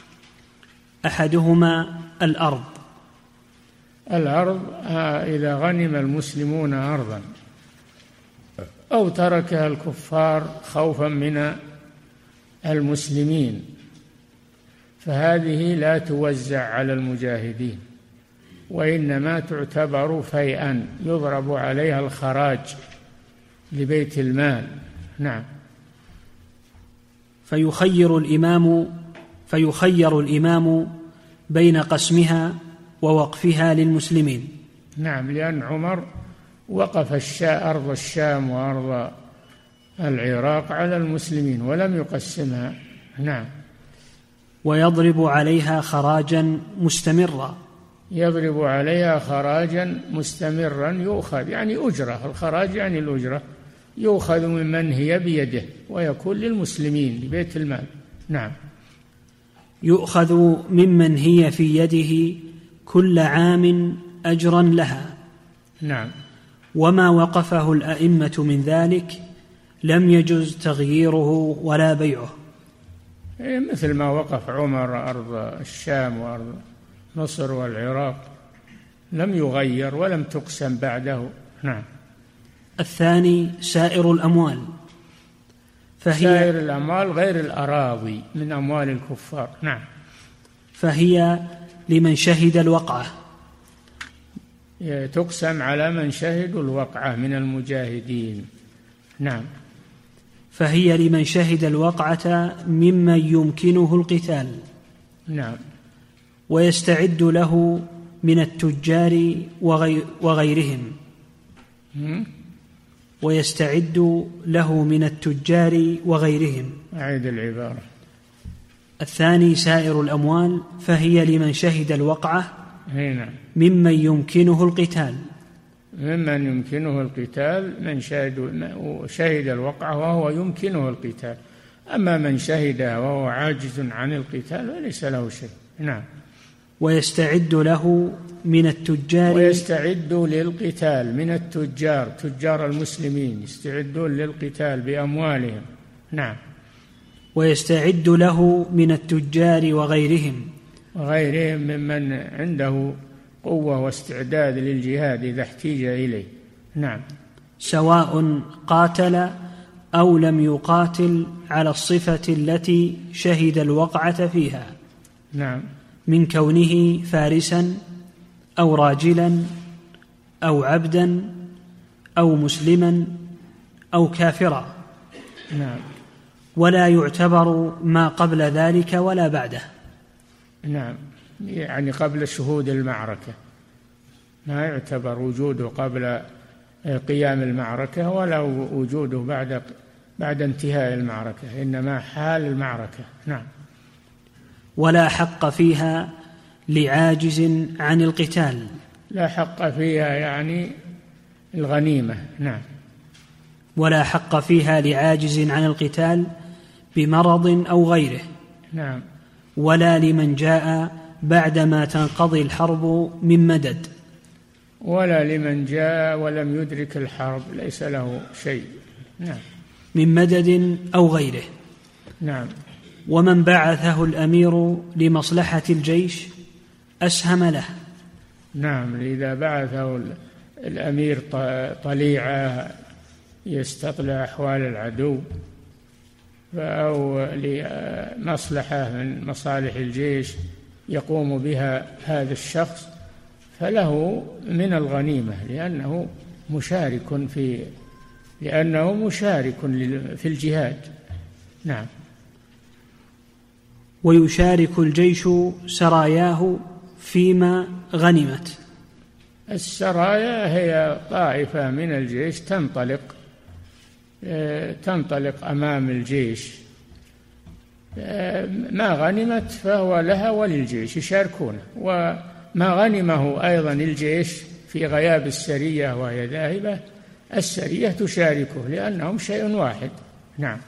أحدهما الأرض. الأرض إذا غنم المسلمون أرضا أو تركها الكفار خوفا من المسلمين فهذه لا توزع على المجاهدين، وإنما تعتبر فيئا يضرب عليها الخراج لبيت المال. نعم. فيخير الإمام فيخير الإمام بين قسمها ووقفها للمسلمين. نعم. لأن عمر وقف الشا أرض الشام وأرض العراق على المسلمين ولم يقسمها. نعم. ويضرب عليها خراجا مستمرا. يضرب عليها خراجا مستمرا يؤخذ يعني أجرة. الخراج يعني الأجرة، يؤخذ ممن هي بيده ويكون للمسلمين لبيت المال. نعم. يؤخذ ممن هي في يده كل عام أجرا لها. نعم. وما وقفه الأئمة من ذلك لم يجز تغييره ولا بيعه، مثل ما وقف عمر أرض الشام وأرض مصر والعراق لم يغير ولم تقسم بعده. نعم. الثاني سائر الأموال، فهي سائر الأموال غير الأراضي من أموال الكفار. نعم. فهي لمن شهد الوقعة، تقسم على من شهدوا الوقعة من المجاهدين. نعم. فهي لمن شهد الوقعة ممن يمكنه القتال. نعم. ويستعد له من التجار وغيرهم ويستعد له من التجار وغيرهم. أعيد العبارة. الثاني سائر الأموال، فهي لمن شهد الوقعة هنا ممن يمكنه القتال. ممن يمكنه القتال من شهد شهد الوقعة وهو يمكنه القتال، أما من شهدها وهو عاجز عن القتال فليس له شيء. نعم. ويستعد له من التجار ويستعد للقتال من التجار، تجار المسلمين يستعدون للقتال بأموالهم. نعم. ويستعد له من التجار وغيرهم وغيرهم ممن عنده قوة واستعداد للجهاد إذا احتيج إليه. نعم. سواء قاتل أو لم يقاتل على الصفة التي شهد الوقعة فيها. نعم. من كونه فارسا أو راجلا أو عبدا أو مسلما أو كافرا. نعم. ولا يعتبر ما قبل ذلك ولا بعده. نعم، يعني قبل شهود المعركة ما يعتبر وجوده قبل قيام المعركة ولا وجوده بعد بعد انتهاء المعركة، إنما حال المعركة. نعم. ولا حق فيها لعاجز عن القتال. لا حق فيها يعني الغنيمة. نعم. ولا حق فيها لعاجز عن القتال بمرض أو غيره. نعم. ولا لمن جاء بعدما تنقضي الحرب من مدد. ولا لمن جاء ولم يدرك الحرب ليس له شيء. نعم. من مدد أو غيره. نعم. ومن بعثه الأمير لمصلحة الجيش أسهم له. نعم، إذا بعثه الأمير طليعة يستطلع أحوال العدو أو لمصلحة من مصالح الجيش يقوم بها هذا الشخص فله من الغنيمة، لأنه مشارك في لأنه مشارك في الجهاد. نعم. ويشارك الجيش سراياه فيما غنمت. السرايا هي طائفة من الجيش تنطلق تنطلق أمام الجيش، ما غنمت فهو لها وللجيش يشاركونه، وما غنمه أيضا الجيش في غياب السرية وهي ذاهبة السرية تشاركه لأنهم شيء واحد. نعم.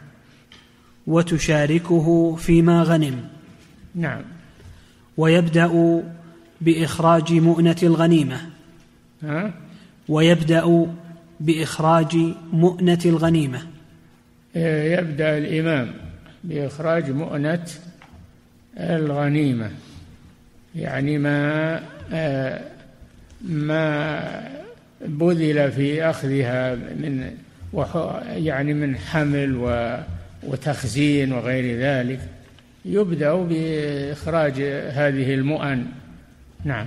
وتشاركه فيما غنم. نعم. ويبدأ بإخراج مؤنة الغنيمة. ها؟ ويبدأ بإخراج مؤنة الغنيمة. يبدأ الإمام بإخراج مؤنة الغنيمة، يعني ما ما بذل في أخذها من يعني من حمل وتخزين وغير ذلك، يبدأ بإخراج هذه المؤن. نعم.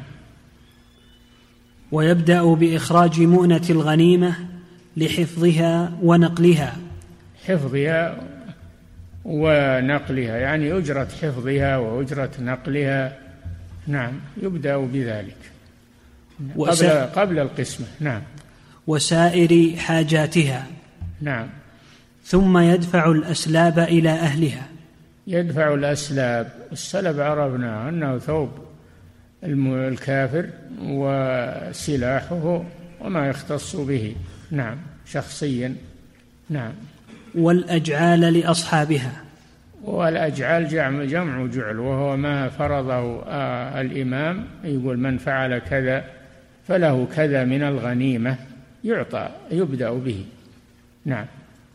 ويبدأ بإخراج مؤنة الغنيمة لحفظها ونقلها. حفظها ونقلها يعني أجرة حفظها وأجرة نقلها. نعم، يبدأ بذلك قبل قبل القسمة. نعم. وسائر حاجاتها. نعم. ثم يدفع الأسلاب إلى أهلها. يدفع الأسلاب، السلب عرفنا أنه ثوب الكافر وسلاحه وما يختص به. نعم، شخصيا. نعم. والأجعال لأصحابها. والأجعال جمع جمع جعل، وهو ما فرضه آه الإمام، يقول من فعل كذا فله كذا من الغنيمة يعطى يبدأ به. نعم.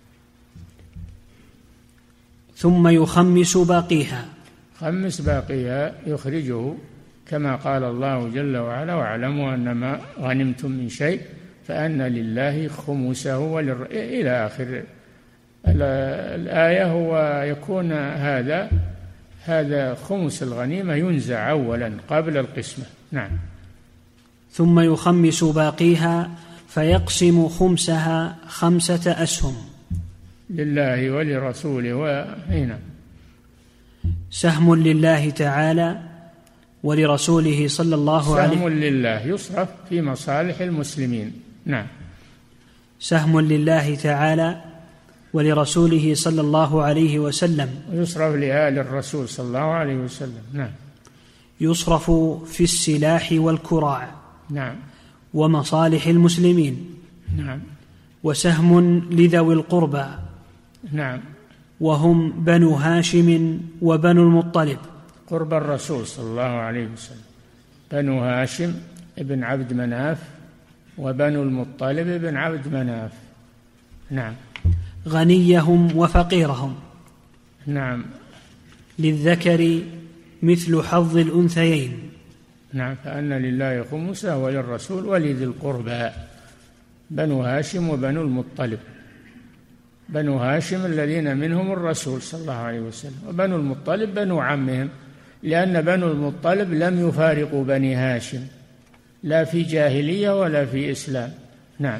ثم يخمس باقيها. خمس باقيها يخرجه كما قال الله جل وعلا واعلموا أنما غنمتم من شيء فأن لله خمسه وللر... إلى آخر الآية. هو يكون هذا هذا خمس الغنيمة ينزع أولا قبل القسمة. نعم. ثم يخمس باقيها فيقسم خمسها خمسة أسهم لله ولرسوله. وهنا سهم لله تعالى ولرسوله صلى الله عليه وسلم. سهم لله يصرف في مصالح المسلمين. نعم. سهم لله تعالى ولرسوله صلى الله عليه وسلم، ويصرف لآل الرسول صلى الله عليه وسلم. نعم. يصرف في السلاح والكراع. نعم. ومصالح المسلمين. نعم. وسهم لذوي القربى. نعم. وهم بنو هاشم وبنو المطلب. قرب الرسول صلى الله عليه وسلم، بنو هاشم ابن عبد مناف وبنو المطلب ابن عبد مناف. نعم. غنيهم وفقيرهم. نعم. للذكر مثل حظ الأنثيين. نعم. فأن لله خمسه وللرسول ولذي القربى. بنو هاشم وبنو المطلب. بنو هاشم الذين منهم الرسول صلى الله عليه وسلم، وبنو المطلب بنو عمهم، لأن بنو المطلب لم يفارقوا بني هاشم لا في جاهلية ولا في إسلام. نعم.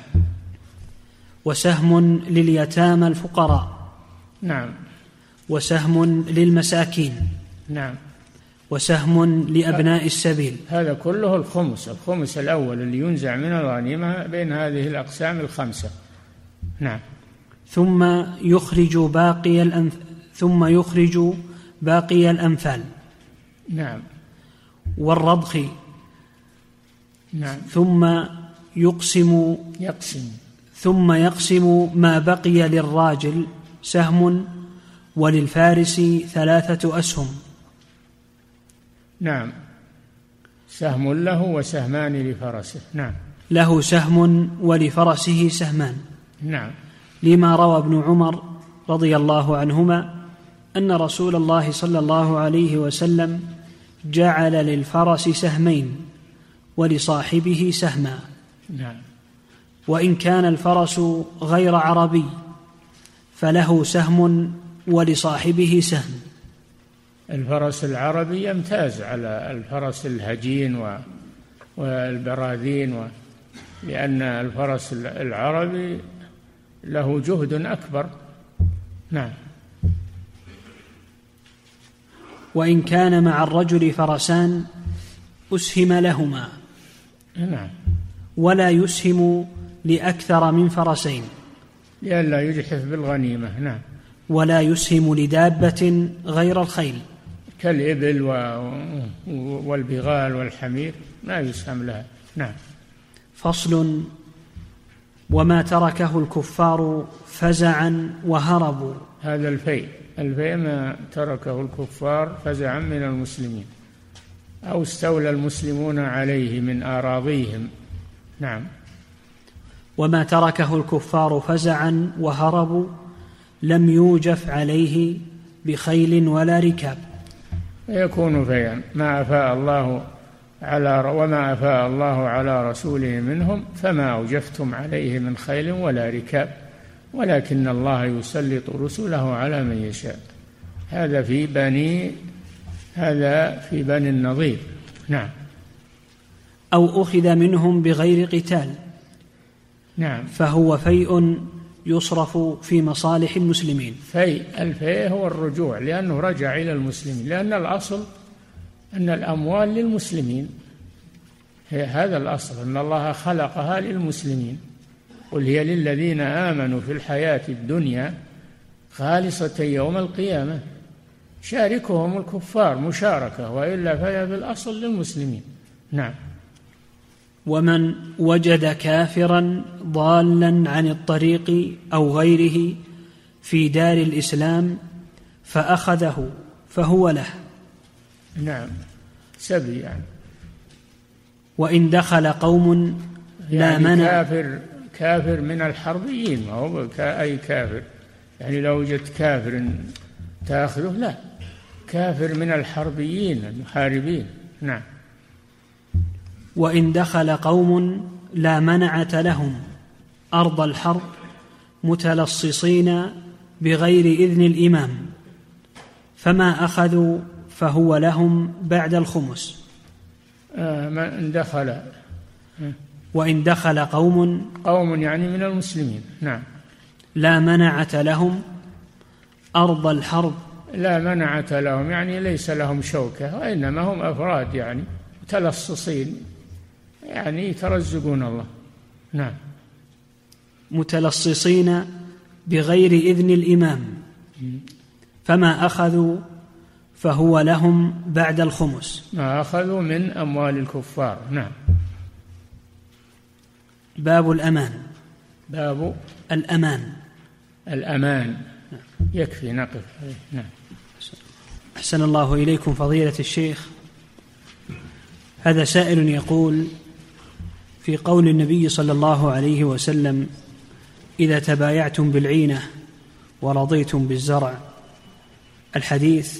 وسهم لليتامى الفقراء. نعم. وسهم للمساكين. نعم. وسهم لأبناء السبيل. هذا كله الخمس، الخمس الأول اللي ينزع من الغنيمة بين هذه الأقسام الخمسة. نعم. ثم يخرج باقي الأنف... ثم يخرج باقي الأنفال. نعم. والرضخ. نعم. ثم يقسم يقسم ثم يقسم ما بقي للراجل سهم، وللفارس ثلاثة أسهم. نعم. سهم له وسهمان لفرسه. نعم. له سهم ولفرسه سهمان. نعم. لما روى ابن عمر رضي الله عنهما أن رسول الله صلى الله عليه وسلم جعل للفرس سهمين ولصاحبه سهما. نعم. وإن كان الفرس غير عربي فله سهم ولصاحبه سهم. الفرس العربي يمتاز على الفرس الهجين والبراذين و... لأن الفرس العربي له جهد أكبر. نعم. وإن كان مع الرجل فرسان أسهم لهما. نعم. ولا يسهم لأكثر من فرسين لئلا يجحف بالغنيمة. نعم. ولا يسهم لدابة غير الخيل كالإبل والبغال والحمير لا يسهم لها. نعم. فصل. وما تركه الكفار فزعا وهربوا. هذا الفيء، الفيء ما تركه الكفار فزعا من المسلمين أو استولى المسلمون عليه من أراضيهم. نعم. وما تركه الكفار فزعا وهربوا لم يوجف عليه بخيل ولا ركاب. يكون فيئا ما أفاء الله على وما أفاء الله على رسوله منهم فما أوجفتم عليه من خيل ولا ركاب، ولكن الله يسلط رسله على من يشاء. هذا في بني هذا في بني النضير. نعم. أو أخذ منهم بغير قتال. نعم. فهو فيء يصرف في مصالح المسلمين. فيء، الفيء هو الرجوع، لأنه رجع إلى المسلمين، لأن الأصل أن الأموال للمسلمين، هذا الأصل، أن الله خلقها للمسلمين. قل هي للذين آمنوا في الحياة الدنيا خالصة يوم القيامة. شاركهم الكفار مشاركة، وإلا فهي بالأصل للمسلمين. نعم. ومن وجد كافرا ضالا عن الطريق أو غيره في دار الإسلام فأخذه فهو له. نعم. سبي يعني. وإن دخل قوم لا يعني منع. كافر كافر من الحربيين، ما هو أي كافر يعني لو وجدت كافر تأخذه، لا، كافر من الحربيين المحاربين. نعم. وإن دخل قوم لا منعة لهم أرض الحرب متلصصين بغير إذن الإمام فما أخذوا فهو لهم بعد الخمس. آه من دخل آه. وإن دخل قوم قوم يعني من المسلمين. نعم. لا منعة لهم أرض الحرب. لا منعة لهم يعني ليس لهم شوكة، وإنما هم أفراد يعني متلصصين، يعني يترزقون الله. نعم. متلصصين بغير إذن الإمام فما أخذوا فهو لهم بعد الخمس. ما أخذوا من أموال الكفار. نعم. باب الأمان. باب الأمان. الأمان. يكفي نقف. نعم. أحسن الله إليكم فضيلة الشيخ. هذا سائل يقول: في قول النبي صلى الله عليه وسلم: إذا تبايعتم بالعينة ورضيتم بالزرع، الحديث،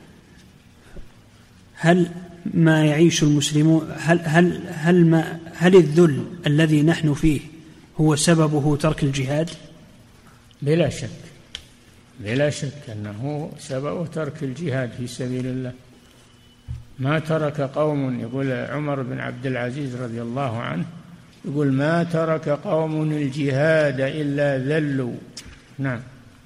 هل ما يعيش المسلمون هل هل هل ما هل الذل الذي نحن فيه هو سببه ترك الجهاد؟ بلا شك، بلا شك أنه سبب ترك الجهاد في سبيل الله. ما ترك قوم، يقول عمر بن عبد العزيز رضي الله عنه، يقول: ما ترك قوم الجهاد إلا ذلوا. نعم.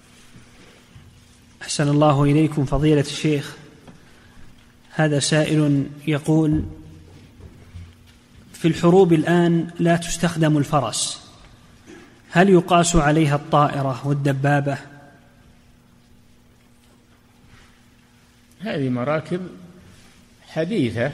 أحسن الله إليكم فضيلة الشيخ. هذا سائل يقول: في الحروب الآن لا تستخدم الفرس، هل يقاس عليها الطائرة والدبابة؟ هذه مراكب حديثة،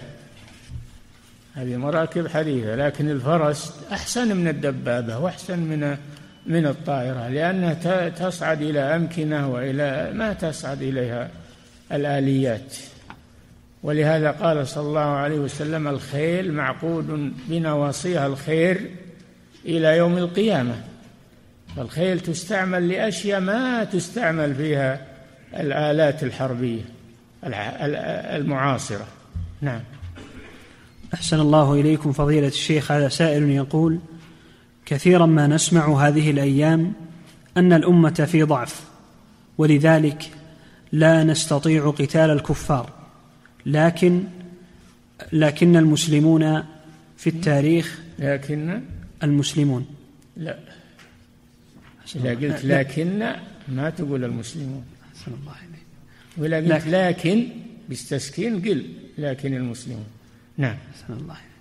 هذه مراكب حديثة، لكن الفرس أحسن من الدبابة وأحسن من من الطائرة، لأنها تصعد إلى أمكنة وإلى ما تصعد إليها الآليات. ولهذا قال صلى الله عليه وسلم: الخيل معقود بنواصيها الخير إلى يوم القيامة. فالخيل تستعمل لأشياء ما تستعمل فيها الآلات الحربية المعاصرة. نعم. أحسن الله إليكم فضيلة الشيخ. هذا سائل يقول: كثيرا ما نسمع هذه الأيام أن الأمة في ضعف، ولذلك لا نستطيع قتال الكفار، لكن لكن المسلمون في التاريخ لكن المسلمون لا إذا قلت لكن ما تقول المسلمون، أحسن الله إليك. ولا قلت لكن بالتسكين قل لكن المسلمون. نعم. أحسن الله إليك.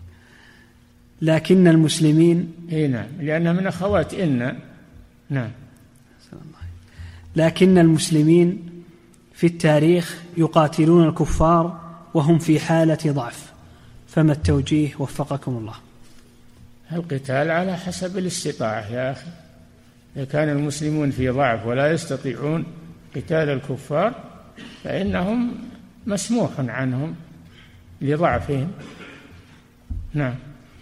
لكن المسلمين، اي نعم، لأنها من أخوات إن. نعم. أحسن الله. لكن المسلمين في التاريخ يقاتلون الكفار وهم في حالة ضعف، فما التوجيه وفقكم الله؟ القتال على حسب الاستطاعة يا أخي. إذا كان المسلمون في ضعف ولا يستطيعون قتال الكفار فإنهم مسموح عنهم لضعفهم. نعم.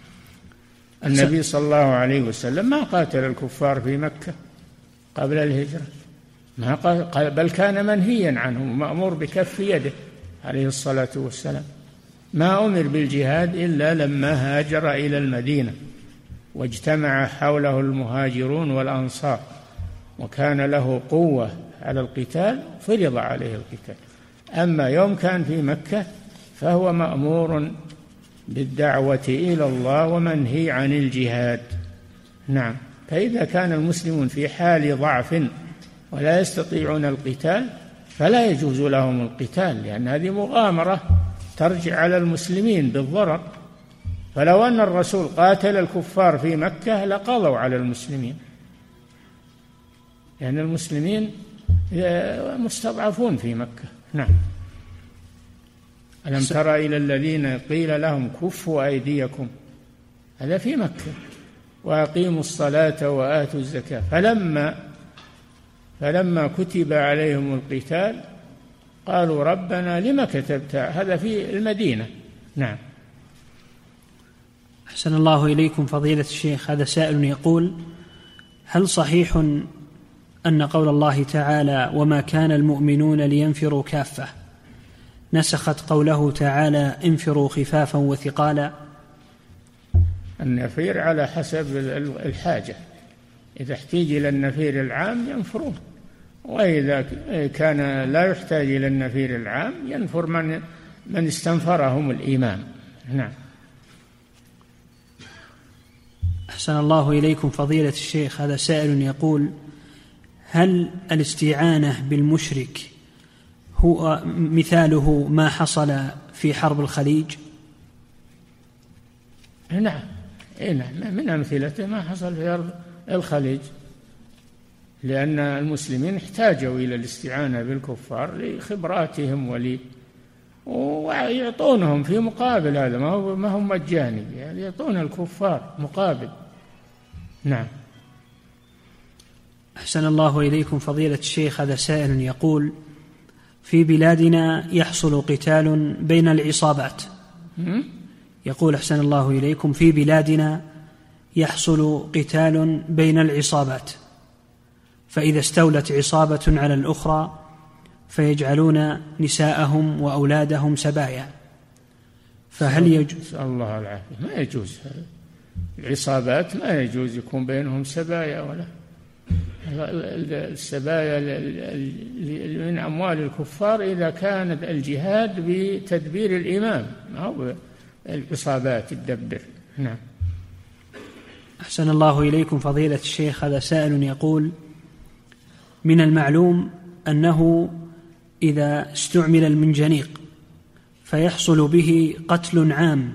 النبي صلى الله عليه وسلم ما قاتل الكفار في مكة قبل الهجرة، ما قال، بل كان منهيا عنهم، مأمور بكف يده عليه الصلاة والسلام. ما أمر بالجهاد إلا لما هاجر إلى المدينة واجتمع حوله المهاجرون والأنصار، وكان له قوة على القتال فرض عليه القتال. أما يوم كان في مكة فهو مأمور بالدعوة إلى الله ومنهي عن الجهاد. نعم. فإذا كان المسلمون في حال ضعف ولا يستطيعون القتال فلا يجوز لهم القتال، لأن هذه مغامرة ترجع على المسلمين بالضرر. فلو أن الرسول قاتل الكفار في مكة لقضوا على المسلمين، لأن يعني المسلمين مستضعفون في مكة. نعم. ألم تر إلى الذين قيل لهم كفوا أيديكم، هذا في مكة، وأقيموا الصلاة وآتوا الزكاة، فلما فلما كتب عليهم القتال قالوا ربنا لما كتبت، هذا في المدينة. نعم. أحسن الله إليكم فضيلة الشيخ. هذا سائل يقول: هل صحيح أن قول الله تعالى وما كان المؤمنون لينفروا كافة نسخت قوله تعالى انفروا خفافا وثقالا؟ النفير على حسب الحاجة، إذا احتاج إلى النفير العام ينفرون، وإذا كان لا يحتاج إلى النفير العام ينفر من من استنفرهم الإمام. نعم. أحسن الله إليكم فضيلة الشيخ. هذا سائل يقول: هل الاستعانة بالمشرك هو مثاله ما حصل في حرب الخليج؟ نعم. نعم، من أمثلته ما حصل في حرب الخليج، لأن المسلمين احتاجوا إلى الاستعانة بالكفار لخبراتهم ولي ويعطونهم في مقابل هذا، ما هو ما هم مجاني، يعني يعطون الكفار مقابل. نعم. أحسن الله إليكم فضيلة الشيخ. هذا سائل يقول: في بلادنا يحصل قتال بين العصابات. يقول: أحسن الله إليكم، في بلادنا يحصل قتال بين العصابات، فإذا استولت عصابة على الأخرى فيجعلون نساءهم وأولادهم سبايا، فهل يجوز؟ الله العافية. ما يجوز. العصابات ما يجوز يكون بينهم سبايا، ولا السبايا من أموال الكفار إذا كانت الجهاد بتدبير الإمام أو العصابات تدبر. نعم. أحسن الله إليكم فضيلة الشيخ. هذا سائل يقول: من المعلوم أنه إذا استعمل المنجنيق فيحصل به قتل عام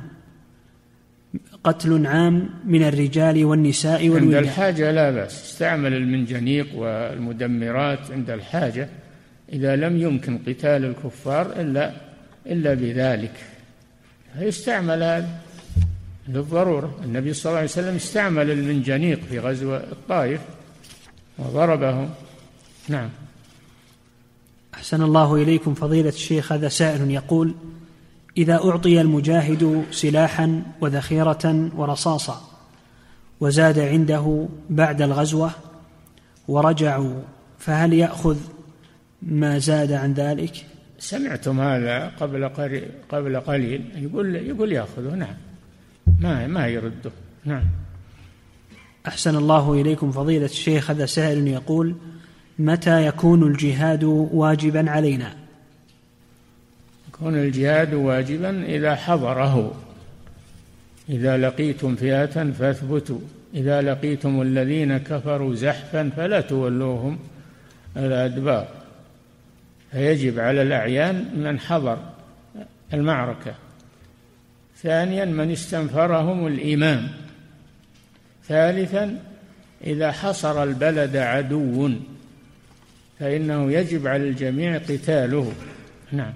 قتل عام من الرجال والنساء والولدان. عند الحاجة لا بأس، استعمل المنجنيق والمدمرات عند الحاجة، إذا لم يمكن قتال الكفار إلا إلا بذلك فيستعمل هذا للضرورة. النبي صلى الله عليه وسلم استعمل المنجنيق في غزوة الطائف وضربهم. نعم. أحسن الله إليكم فضيلة الشيخ. هذا سائل يقول: إذا أعطي المجاهد سلاحا وذخيرة ورصاصا وزاد عنده بعد الغزوة ورجعوا، فهل يأخذ ما زاد عن ذلك؟ سمعتم هذا قبل قبل قليل، يقول يقول يأخذه. نعم، ما ما يرده. نعم. أحسن الله إليكم فضيلة الشيخ. هذا سائل يقول: متى يكون الجهاد واجبا علينا؟ يكون الجهاد واجبا إذا حضره. إذا لقيتم فئة فاثبتوا، إذا لقيتم الذين كفروا زحفا فلا تولوهم الأدبار. فيجب على الأعيان من حضر المعركة. ثانيا من استنفرهم الإمام. ثالثا إذا حصر البلد عدو فإنه يجب على الجميع قتاله. نعم.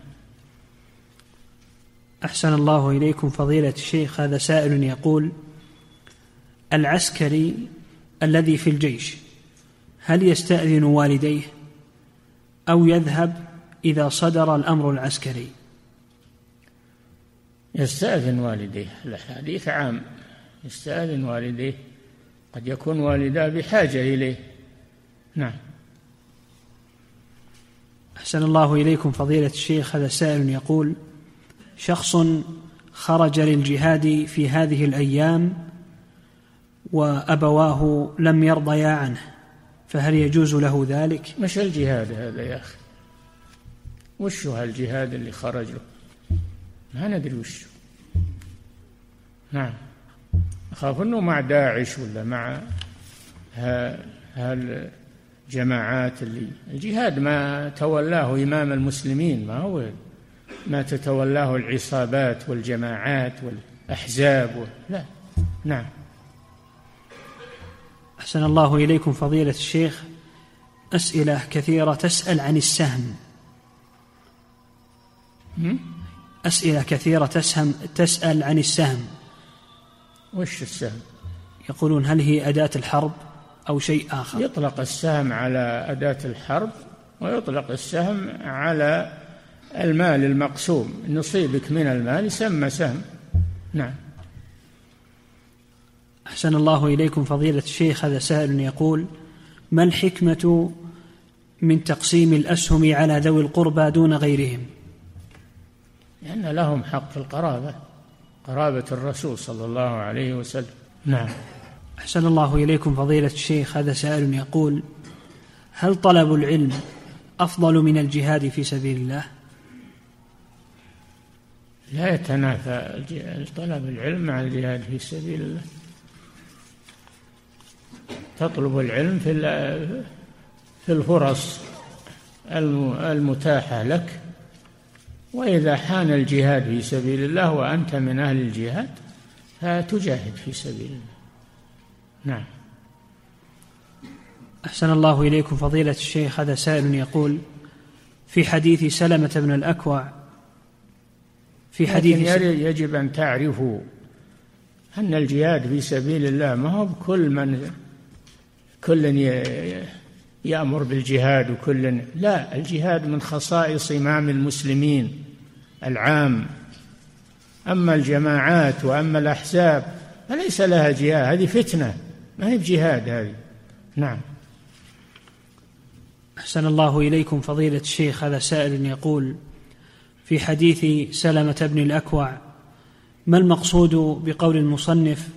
أحسن الله إليكم فضيلة الشيخ. هذا سائل يقول: العسكري الذي في الجيش هل يستأذن والديه أو يذهب إذا صدر الأمر العسكري؟ يستأذن والديه. الحديث عام، يستأذن والديه، قد يكون والداه بحاجة إليه. نعم. أحسن الله إليكم فضيلة الشيخ. هذا سائل يقول: شخص خرج للجهاد في هذه الأيام وأبواه لم يرضيا عنه، فهل يجوز له ذلك؟ مش الجهاد هذا يا أخي، وش هو الجهاد اللي خرج له؟ ما ندري وش. نعم. أخاف أنه مع داعش ولا مع هالجماعات اللي الجهاد ما تولاه إمام المسلمين، ما هو ما تتولاه العصابات والجماعات والأحزاب. لا. نعم. أحسن الله إليكم فضيلة الشيخ. أسئلة كثيرة تسأل عن السهم. أسئلة كثيرة تسهم تسأل عن السهم. وش السهم؟ يقولون هل هي أداة الحرب أو شيء آخر؟ يطلق السهم على أداة الحرب، ويطلق السهم على المال المقسوم. نصيبك من المال يسمى سهم. نعم. أحسن الله إليكم فضيلة الشيخ. هذا سائل يقول: ما الحكمة من تقسيم الأسهم على ذوي القربى دون غيرهم؟ لأن لهم حق في القرابة، قرابة الرسول صلى الله عليه وسلم. نعم. أحسن الله إليكم فضيلة الشيخ. هذا سائل يقول: هل طلب العلم أفضل من الجهاد في سبيل الله؟ لا يتنافى طلب العلم مع الجهاد في سبيل الله. تطلب العلم في في الفرص المتاحة لك، وإذا حان الجهاد في سبيل الله وأنت من أهل الجهاد فتجاهد في سبيل الله. نعم. أحسن الله إليكم فضيلة الشيخ. هذا سائل يقول: في حديث سلمة بن الأكوع في حديث يجب أن تعرفوا أن الجهاد في سبيل الله ما هو بكل من كل يأمر بالجهاد وكل، لا، الجهاد من خصائص إمام المسلمين العام. أما الجماعات وأما الأحزاب فليس لها جهاد، هذه فتنة ما هي بجهاد هذه. نعم. أحسن الله إليكم فضيلة الشيخ، هذا سائل يقول: في حديث سلمة بن الأكوع ما المقصود بقول المصنف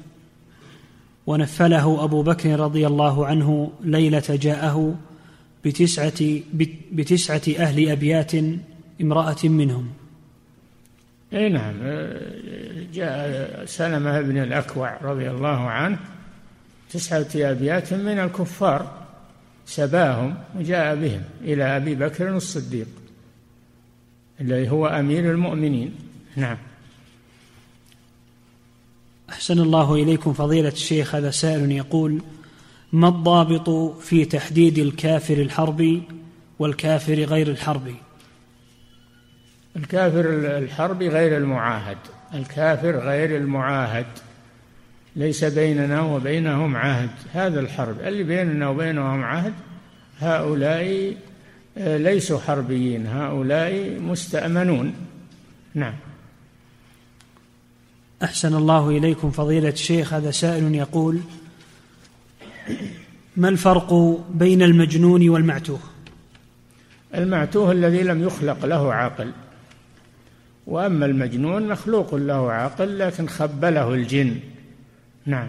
ونفله أبو بكر رضي الله عنه ليلة جاءه بتسعة, بتسعة أهل أبيات امرأة منهم؟ اي نعم، جاء سلمة بن الأكوع رضي الله عنه تسعة أبيات من الكفار سباهم وجاء بهم إلى أبي بكر الصديق الذي هو أمير المؤمنين. نعم. أحسن الله إليكم فضيلة الشيخ، هذا سائل يقول: ما الضابط في تحديد الكافر الحربي والكافر غير الحربي؟ الكافر الحربي غير المعاهد، الكافر غير المعاهد ليس بيننا وبينهم عهد، هذا الحرب اللي بيننا وبينهم عهد هؤلاء ليسوا حربيين، هؤلاء مستأمنون. نعم. أحسن الله إليكم فضيلة الشيخ، هذا سائل يقول: ما الفرق بين المجنون والمعتوه؟ المعتوه الذي لم يخلق له عقل، وأما المجنون مخلوق له عقل لكن خبله الجن. نعم.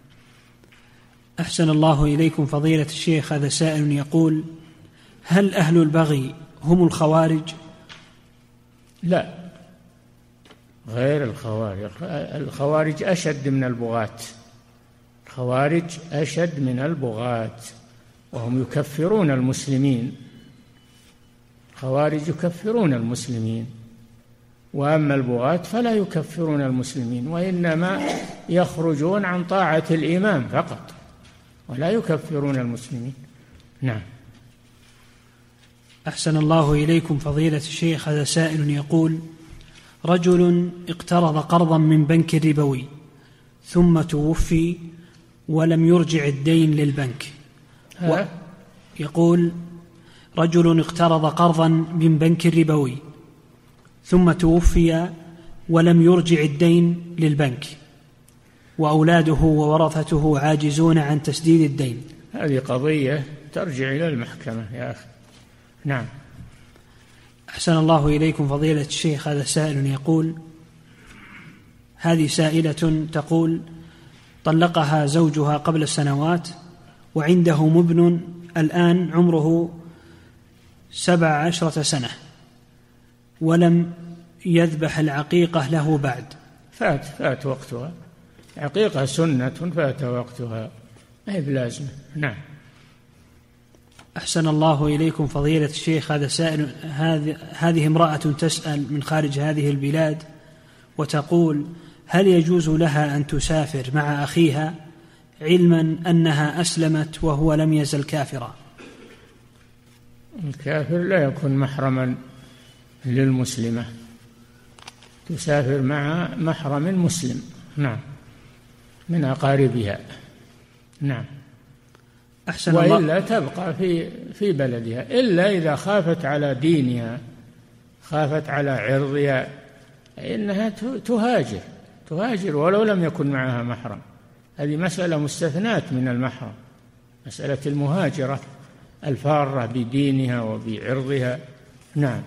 أحسن الله إليكم فضيلة الشيخ، هذا سائل يقول: هل أهل البغي هم الخوارج؟ لا، غير الخوارج، الخوارج أشد من البغاة، الخوارج أشد من البغاة وهم يكفرون المسلمين، الخوارج يكفرون المسلمين، وأما البغاة فلا يكفرون المسلمين وإنما يخرجون عن طاعة الإمام فقط ولا يكفرون المسلمين. نعم. أحسن الله إليكم فضيلة الشيخ، هذا سائل يقول: رجل اقترض قرضا من بنك ربوي ثم توفي ولم يرجع الدين للبنك. يقول: رجل اقترض قرضا من بنك ربوي ثم توفي ولم يرجع الدين للبنك وأولاده وورثته عاجزون عن تسديد الدين. هذه قضية ترجع إلى المحكمة يا أخي. نعم. أحسن الله إليكم فضيلة الشيخ، هذا سائل يقول: هذه سائلة تقول: طلقها زوجها قبل سنوات وعنده ابن الآن عمره سبع عشرة سنة ولم يذبح العقيقة له بعد. فات فات وقتها، عقيقة سنة فات وقتها ما هي بلازمة. نعم. أحسن الله إليكم فضيلة الشيخ، هذا سائل هذه امرأة تسأل من خارج هذه البلاد وتقول: هل يجوز لها أن تسافر مع أخيها علما أنها أسلمت وهو لم يزل كافرا؟ الكافر لا يكون محرما للمسلمة، تسافر مع محرم مسلم. نعم، من أقاربها. نعم. أحسن وإلا الله. تبقى في في بلدها إلا إذا خافت على دينها، خافت على عرضها، إنها تهاجر تهاجر ولو لم يكن معها محرم. هذه مسألة مستثناة من المحرم، مسألة المهاجرة الفارة بدينها وبعرضها. نعم.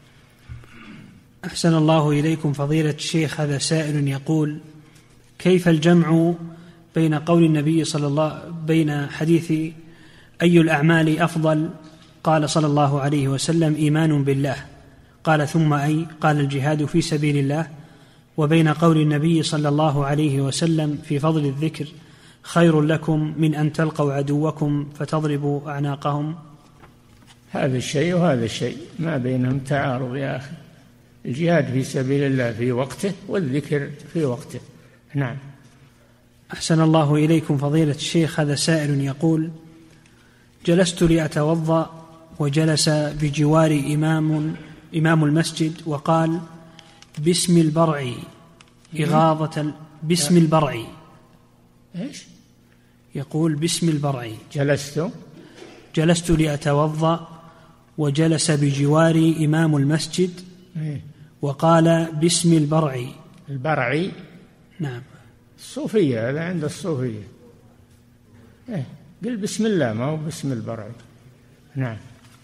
أحسن الله إليكم فضيلة الشيخ، هذا سائل يقول: كيف الجمع بين قول النبي صلى الله بين حديث أي الأعمال أفضل قال صلى الله عليه وسلم إيمان بالله، قال ثم أي؟ قال الجهاد في سبيل الله، وبين قول النبي صلى الله عليه وسلم في فضل الذكر خير لكم من أن تلقوا عدوكم فتضربوا أعناقهم؟ هذا الشيء وهذا الشيء ما بينهم تعارض يا أخي، الجهاد في سبيل الله في وقته والذكر في وقته. نعم. أحسن الله إليكم فضيلة الشيخ، هذا سائل يقول: جلست لأتوضأ وجلس بجوار إمام إمام المسجد وقال باسم البرع إغاظة باسم البرعي. إيش؟ يقول باسم البرعي. جلست جلست لأتوضأ وجلس بجواري إمام المسجد إيه؟ وقال باسم البرعي. البرعي نعم. الصوفية، هذا عند الصوفية. إيه؟ قل بسم الله، ما هو باسم البرعي. نعم.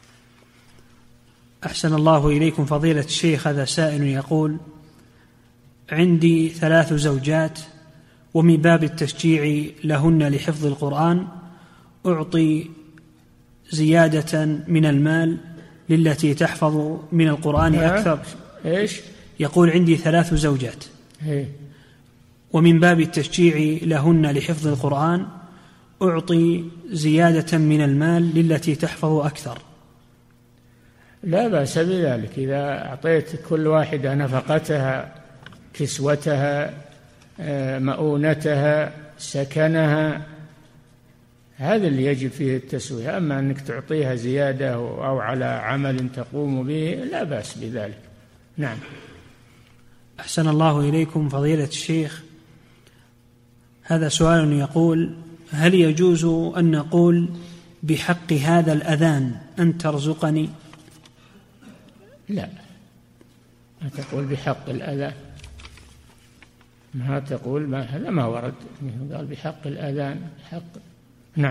أحسن الله إليكم فضيلة الشيخ، هذا سائل يقول: عندي ثلاث زوجات، ومن باب التشجيع لهن لحفظ القرآن أعطي زيادة من المال للتي تحفظ من القرآن أكثر. إيش؟ يقول: عندي ثلاث زوجات، إيه؟ ومن باب التشجيع لهن لحفظ القرآن أعطي زيادة من المال للتي تحفظ أكثر. لا بأس بذلك، إذا أعطيت كل واحدة نفقتها، كسوتها، مؤونتها، سكنها، هذا اللي يجب فيه التسوية. أما أنك تعطيها زيادة أو على عمل تقوم به، لا بأس بذلك. نعم. أحسن الله إليكم فضيلة الشيخ، هذا سؤال يقول: هل يجوز أن نقول بحق هذا الأذان أن ترزقني؟ لا، ما تقول بحق الأذان، ما تقول، ما هذا ما ورد، قال بحق الأذان، حق. نعم.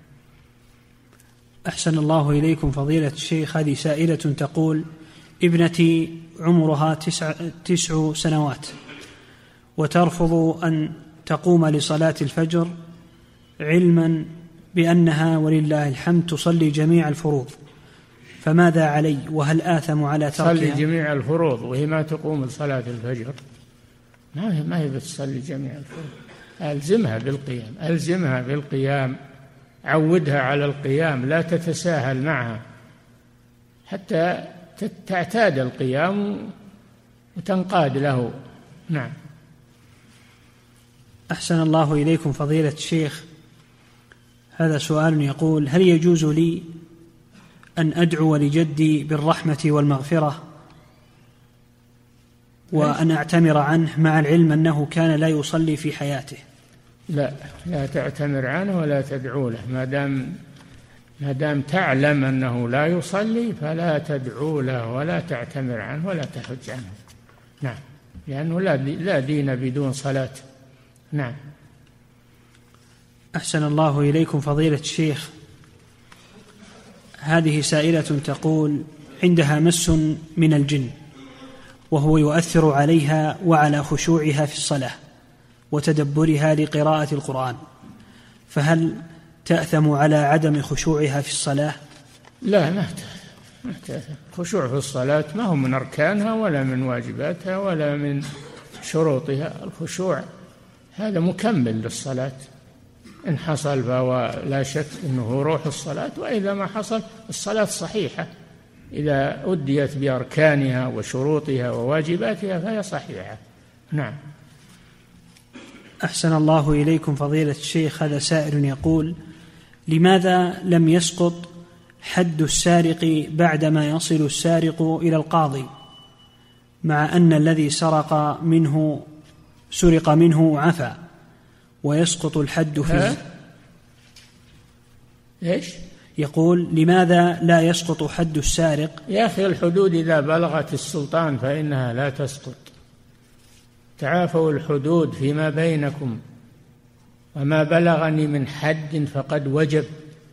أحسن الله إليكم فضيلة الشيخ، هذه سائلة تقول: ابنتي عمرها تسع, تسع سنوات وترفض أن تقوم لصلاة الفجر، علما بأنها ولله الحمد تصلي جميع الفروض، فماذا علي؟ وهل آثم على تركها؟ تصلي جميع الفروض وهي ما تقوم لصلاة الفجر؟ ما هي ما هي بتصلي جميع الفروض. ألزمها بالقيام، ألزمها بالقيام، عودها على القيام، لا تتساهل معها حتى تعتاد القيام وتنقاد له. نعم. أحسن الله إليكم فضيلة الشيخ، هذا سؤال يقول: هل يجوز لي أن أدعو لجدي بالرحمة والمغفرة وأن أعتمر عنه، مع العلم أنه كان لا يصلي في حياته؟ لا، لا تعتمر عنه ولا تدعو له، ما دام ما دام تعلم أنه لا يصلي فلا تدعو له ولا تعتمر عنه ولا تحج عنه. نعم، لأنه لا دين بدون صلاة. نعم. أحسن الله إليكم فضيلة الشيخ، هذه سائلة تقول: عندها مس من الجن وهو يؤثر عليها وعلى خشوعها في الصلاة وتدبرها لقراءة القرآن، فهل تأثم على عدم خشوعها في الصلاة؟ لا، ما تأثم. خشوع في الصلاة ما هو من أركانها ولا من واجباتها ولا من شروطها. الخشوع هذا مكمل للصلاة، إن حصل فهو لا شك أنه روح الصلاة، وإذا ما حصل الصلاة صحيحة، إذا أديت بأركانها وشروطها وواجباتها فهي صحيحة. نعم. أحسن الله إليكم فضيلة الشيخ، هذا سائل يقول: لماذا لم يسقط حد السارق بعدما يصل السارق إلى القاضي، مع أن الذي سرق منه سرق منه عفا ويسقط الحد في؟ إيش؟ يقول: لماذا لا يسقط حد السارق؟ يا أخي، الحدود إذا بلغت السلطان فإنها لا تسقط. تعافوا الحدود فيما بينكم، وما بلغني من حد فقد وجب.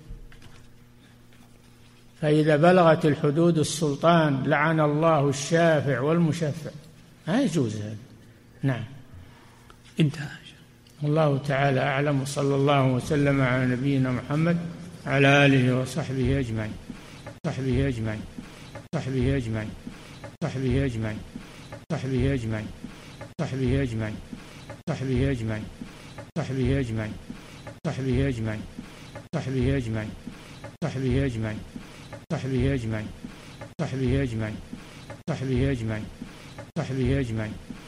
فإذا بلغت الحدود السلطان لعن الله الشافع والمشفع، ما يجوز هذا. نعم. انتهى. الله تعالى أعلم، وصلى الله وسلم على نبينا محمد على آله وصحبه أجمعين صحبه أجمعين صحبه أجمعين صحبه أجمعين صحبه أجمعين صحبه أجمعين صحبه أجمعين صحبه أجمعين صحبه أجمعين صحبه أجمعين صحبه أجمعين صحبه أجمعين صحبه أجمعين صحبه أجمعين صحبه أجمعين